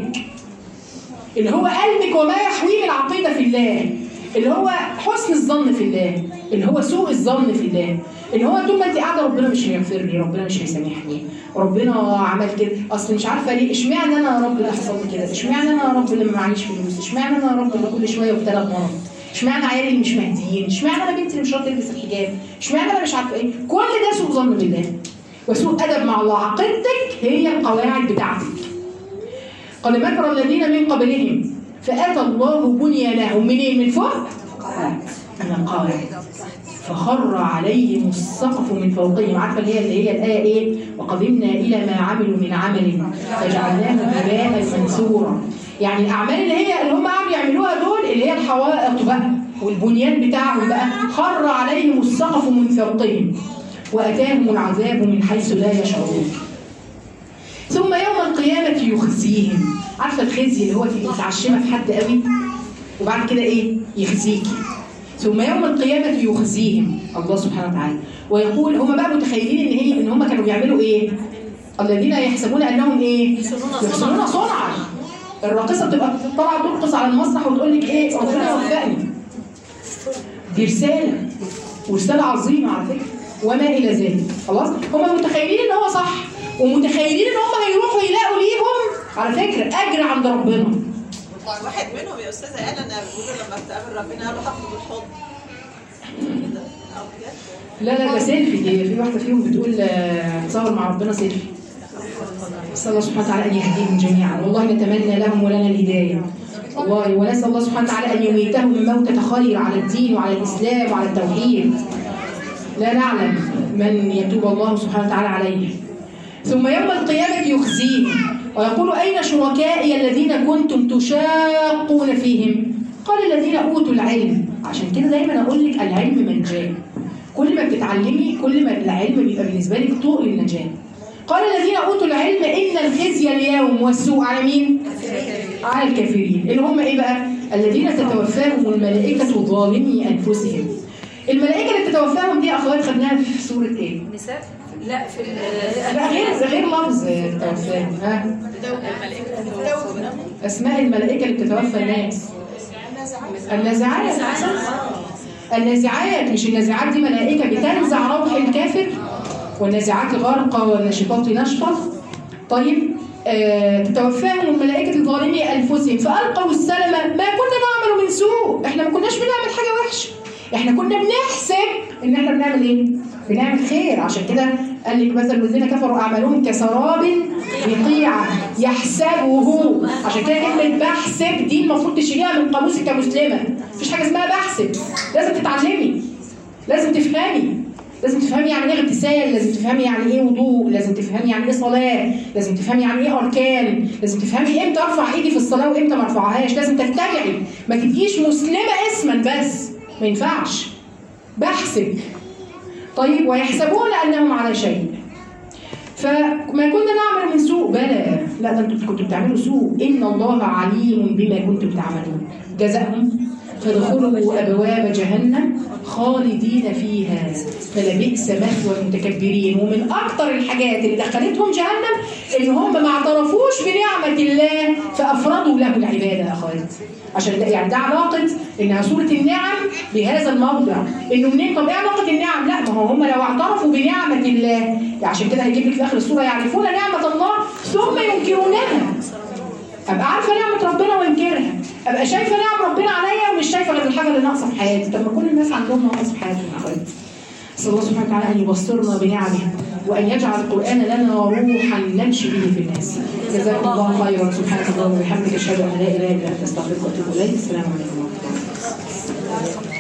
اللي هو قلبك وما يحويه من عقيدة في الله، اللي هو حسن الظن في الله. اللي هو سوء الظن في الله، ان هو طول ما انت قاعده ربنا مش هيغفر لي، ربنا مش هيسامحني، ربنا عمل كده، اصل مش عارفه ليه، اشمعنى انا يا رب اللي حصل لي كده، اشمعنى انا يا رب اللي ما معيش فلوس، اشمعنى انا يا رب اللي كل شويه ابتلى بمرض، اشمعنى عيالي اللي مش مهديين، اشمعنى انا بنتي اللي مش راضيه تلبس الحجاب، اشمعنى انا مش عارفه ايه، كل ده سوء ظن بالله وسوء ادب مع الله. عقيدتك هي القواعد بتاعتك. قد مكر الذين من قبلهم فاتى الله بنيانهم منين؟ من فوق؟ من القواعد فخر عليهم السقف من فوقهم. عارفه اللي هي اللي هي الايه ايه؟ وقدمنا الى ما عملوا من عمل فجعلناه هباء منثورا. يعني الاعمال اللي هي اللي هم قاعدوا يعملوها دول اللي هي الحوائط بقى والبنيان بتاعهم بقى، خر عليهم السقف من فوقهم واتاهم العذاب من حيث لا يشعرون. ثم يوم القيامه يخزيهم. عارفه الخزي اللي هو تبقي متعشمه في حد قوي وبعد كده ايه؟ يخزيكي. ثم يوم القيامة يخزيهم الله سبحانه وتعالى ويقول، هم بقى متخيلين ان هي ان هم كانوا بيعملوا ايه؟ الذين يحسبون انهم ايه؟ يحسنون صنعا. الراقصة بتبقى طالعة ترقص على المسرح وتقول لك ايه؟ ربنا وفقني. دي رسالة ورسالة عظيمة على فكرة وما إلى ذلك. خلاص؟ هم متخيلين ان هو صح ومتخيلين ان هم هيروحوا يلاقوا ليهم على فكرة أجر عند ربنا. واحد منهم يا استاذه قال انا بقول لما بتقابل ربنا قال له هاخده بالحضن. لا لا ده سيلفي. دي في واحده فيهم بتقول تصور مع ربنا سيلفي. نسال الله سبحانه وتعالى ان يهديهم جميعا، والله نتمنى لهم ولنا الهدايه والله، ونسال الله سبحانه وتعالى ان يميتهم موتة خير على الدين وعلى الاسلام وعلى التوحيد. لا نعلم من يتوب الله سبحانه وتعالى عليه. ثم يوم القيامه يخزيهم ويقول أين شركائي الذين كنتم تشاقون فيهم؟ قال الذين أوتوا العلم. عشان كده دايما أقول لك العلم منجاة. كل ما بتتعلمي كل ما العلم بيبقى بالنسبة لك طوق للنجاة. قال الذين أوتوا العلم إن الخزي اليوم والسوء على مين؟ على الكافرين. اللي هم إيه بقى؟ الذين تتوفاهم الملائكة ظالمي أنفسهم. الملائكة اللي تتوفاهم دي أخوات خدناها في سورة إيه؟ النساء؟ لا في لا غير غير لفظ التوفاهم. ها؟ أسماء الملائكة اللي بتتوفى الناس. النازعات. النازعات. مش النازعات دي ملائكة بتنزع روح الكافر، والنازعات غرقا والناشطات نشطا. طيب آه، تتوفاهم الملائكة ظالمي أنفسهم فألقوا السلم ما كنا نعمل من سوء. احنا ما كناش بنعمل حاجة وحشة، احنا كنا بنحسب ان احنا بنعمل ايه؟ بنعمل خير. عشان كده قال لك مثل الذين كفروا اعمالهم كسراب بقيعة يحسبه. عشان كده كلمة بحسب دي المفروض تشيليها من قاموسك كمسلمة. مفيش حاجة اسمها بحسب، لازم تتعلمي، لازم تفهمي، لازم تفهمي يعني ايه اغتسال، لازم تفهمي يعني ايه وضوء، لازم تفهمي يعني ايه صلاة، لازم تفهمي يعني ايه اركان، لازم تفهمي امتى ارفع ايدي في الصلاة وامتى ما ارفعهاش، لازم تتبعي، ما تبقيش مسلمة اسما بس، ما ينفعش. بحسب. طيب ويحسبون انهم على شيء فما كنا نعمل من سوء. بلى لا ده انتم كنتوا بتعملوا سوء. ان الله عليم بما كنتم تعملون. جزاءهم فادخلوا ابواب جهنم خالدين فيها فلبئس مثوى المتكبرين. ومن اكتر الحاجات اللي دخلتهم جهنم ان هم ما اعترفوش بنعمه الله فافردوا له العباده يا اخوات. عشان ده يعني ده علاقه انها سوره النعم بهذا الموضع. انه منين؟ طب ايه علاقه النعم؟ لا ما هو هم لو اعترفوا بنعمه الله عشان كده هيجيب لك في اخر السوره يعرفون نعمه الله ثم ينكرونها. ابقى عارفه نعمه ربنا وانكرها، ابقى شايفه نعم ربنا عليا ومش شايفه غير الحاجه اللي ناقصه في حياتي. طب ما كل الناس عندهم ناقص في حياتهم يا اخواتي. اسال الله سبحانه وتعالى ان يبصرنا بنعمه وان يجعل القران لنا روحا نمشي به في الناس. جزاكم الله خيرا. سبحانك اللهم وبحمدك اشهد ان لا اله الا انت استغفرك واتوب اليك. السلام عليكم ورحمه الله.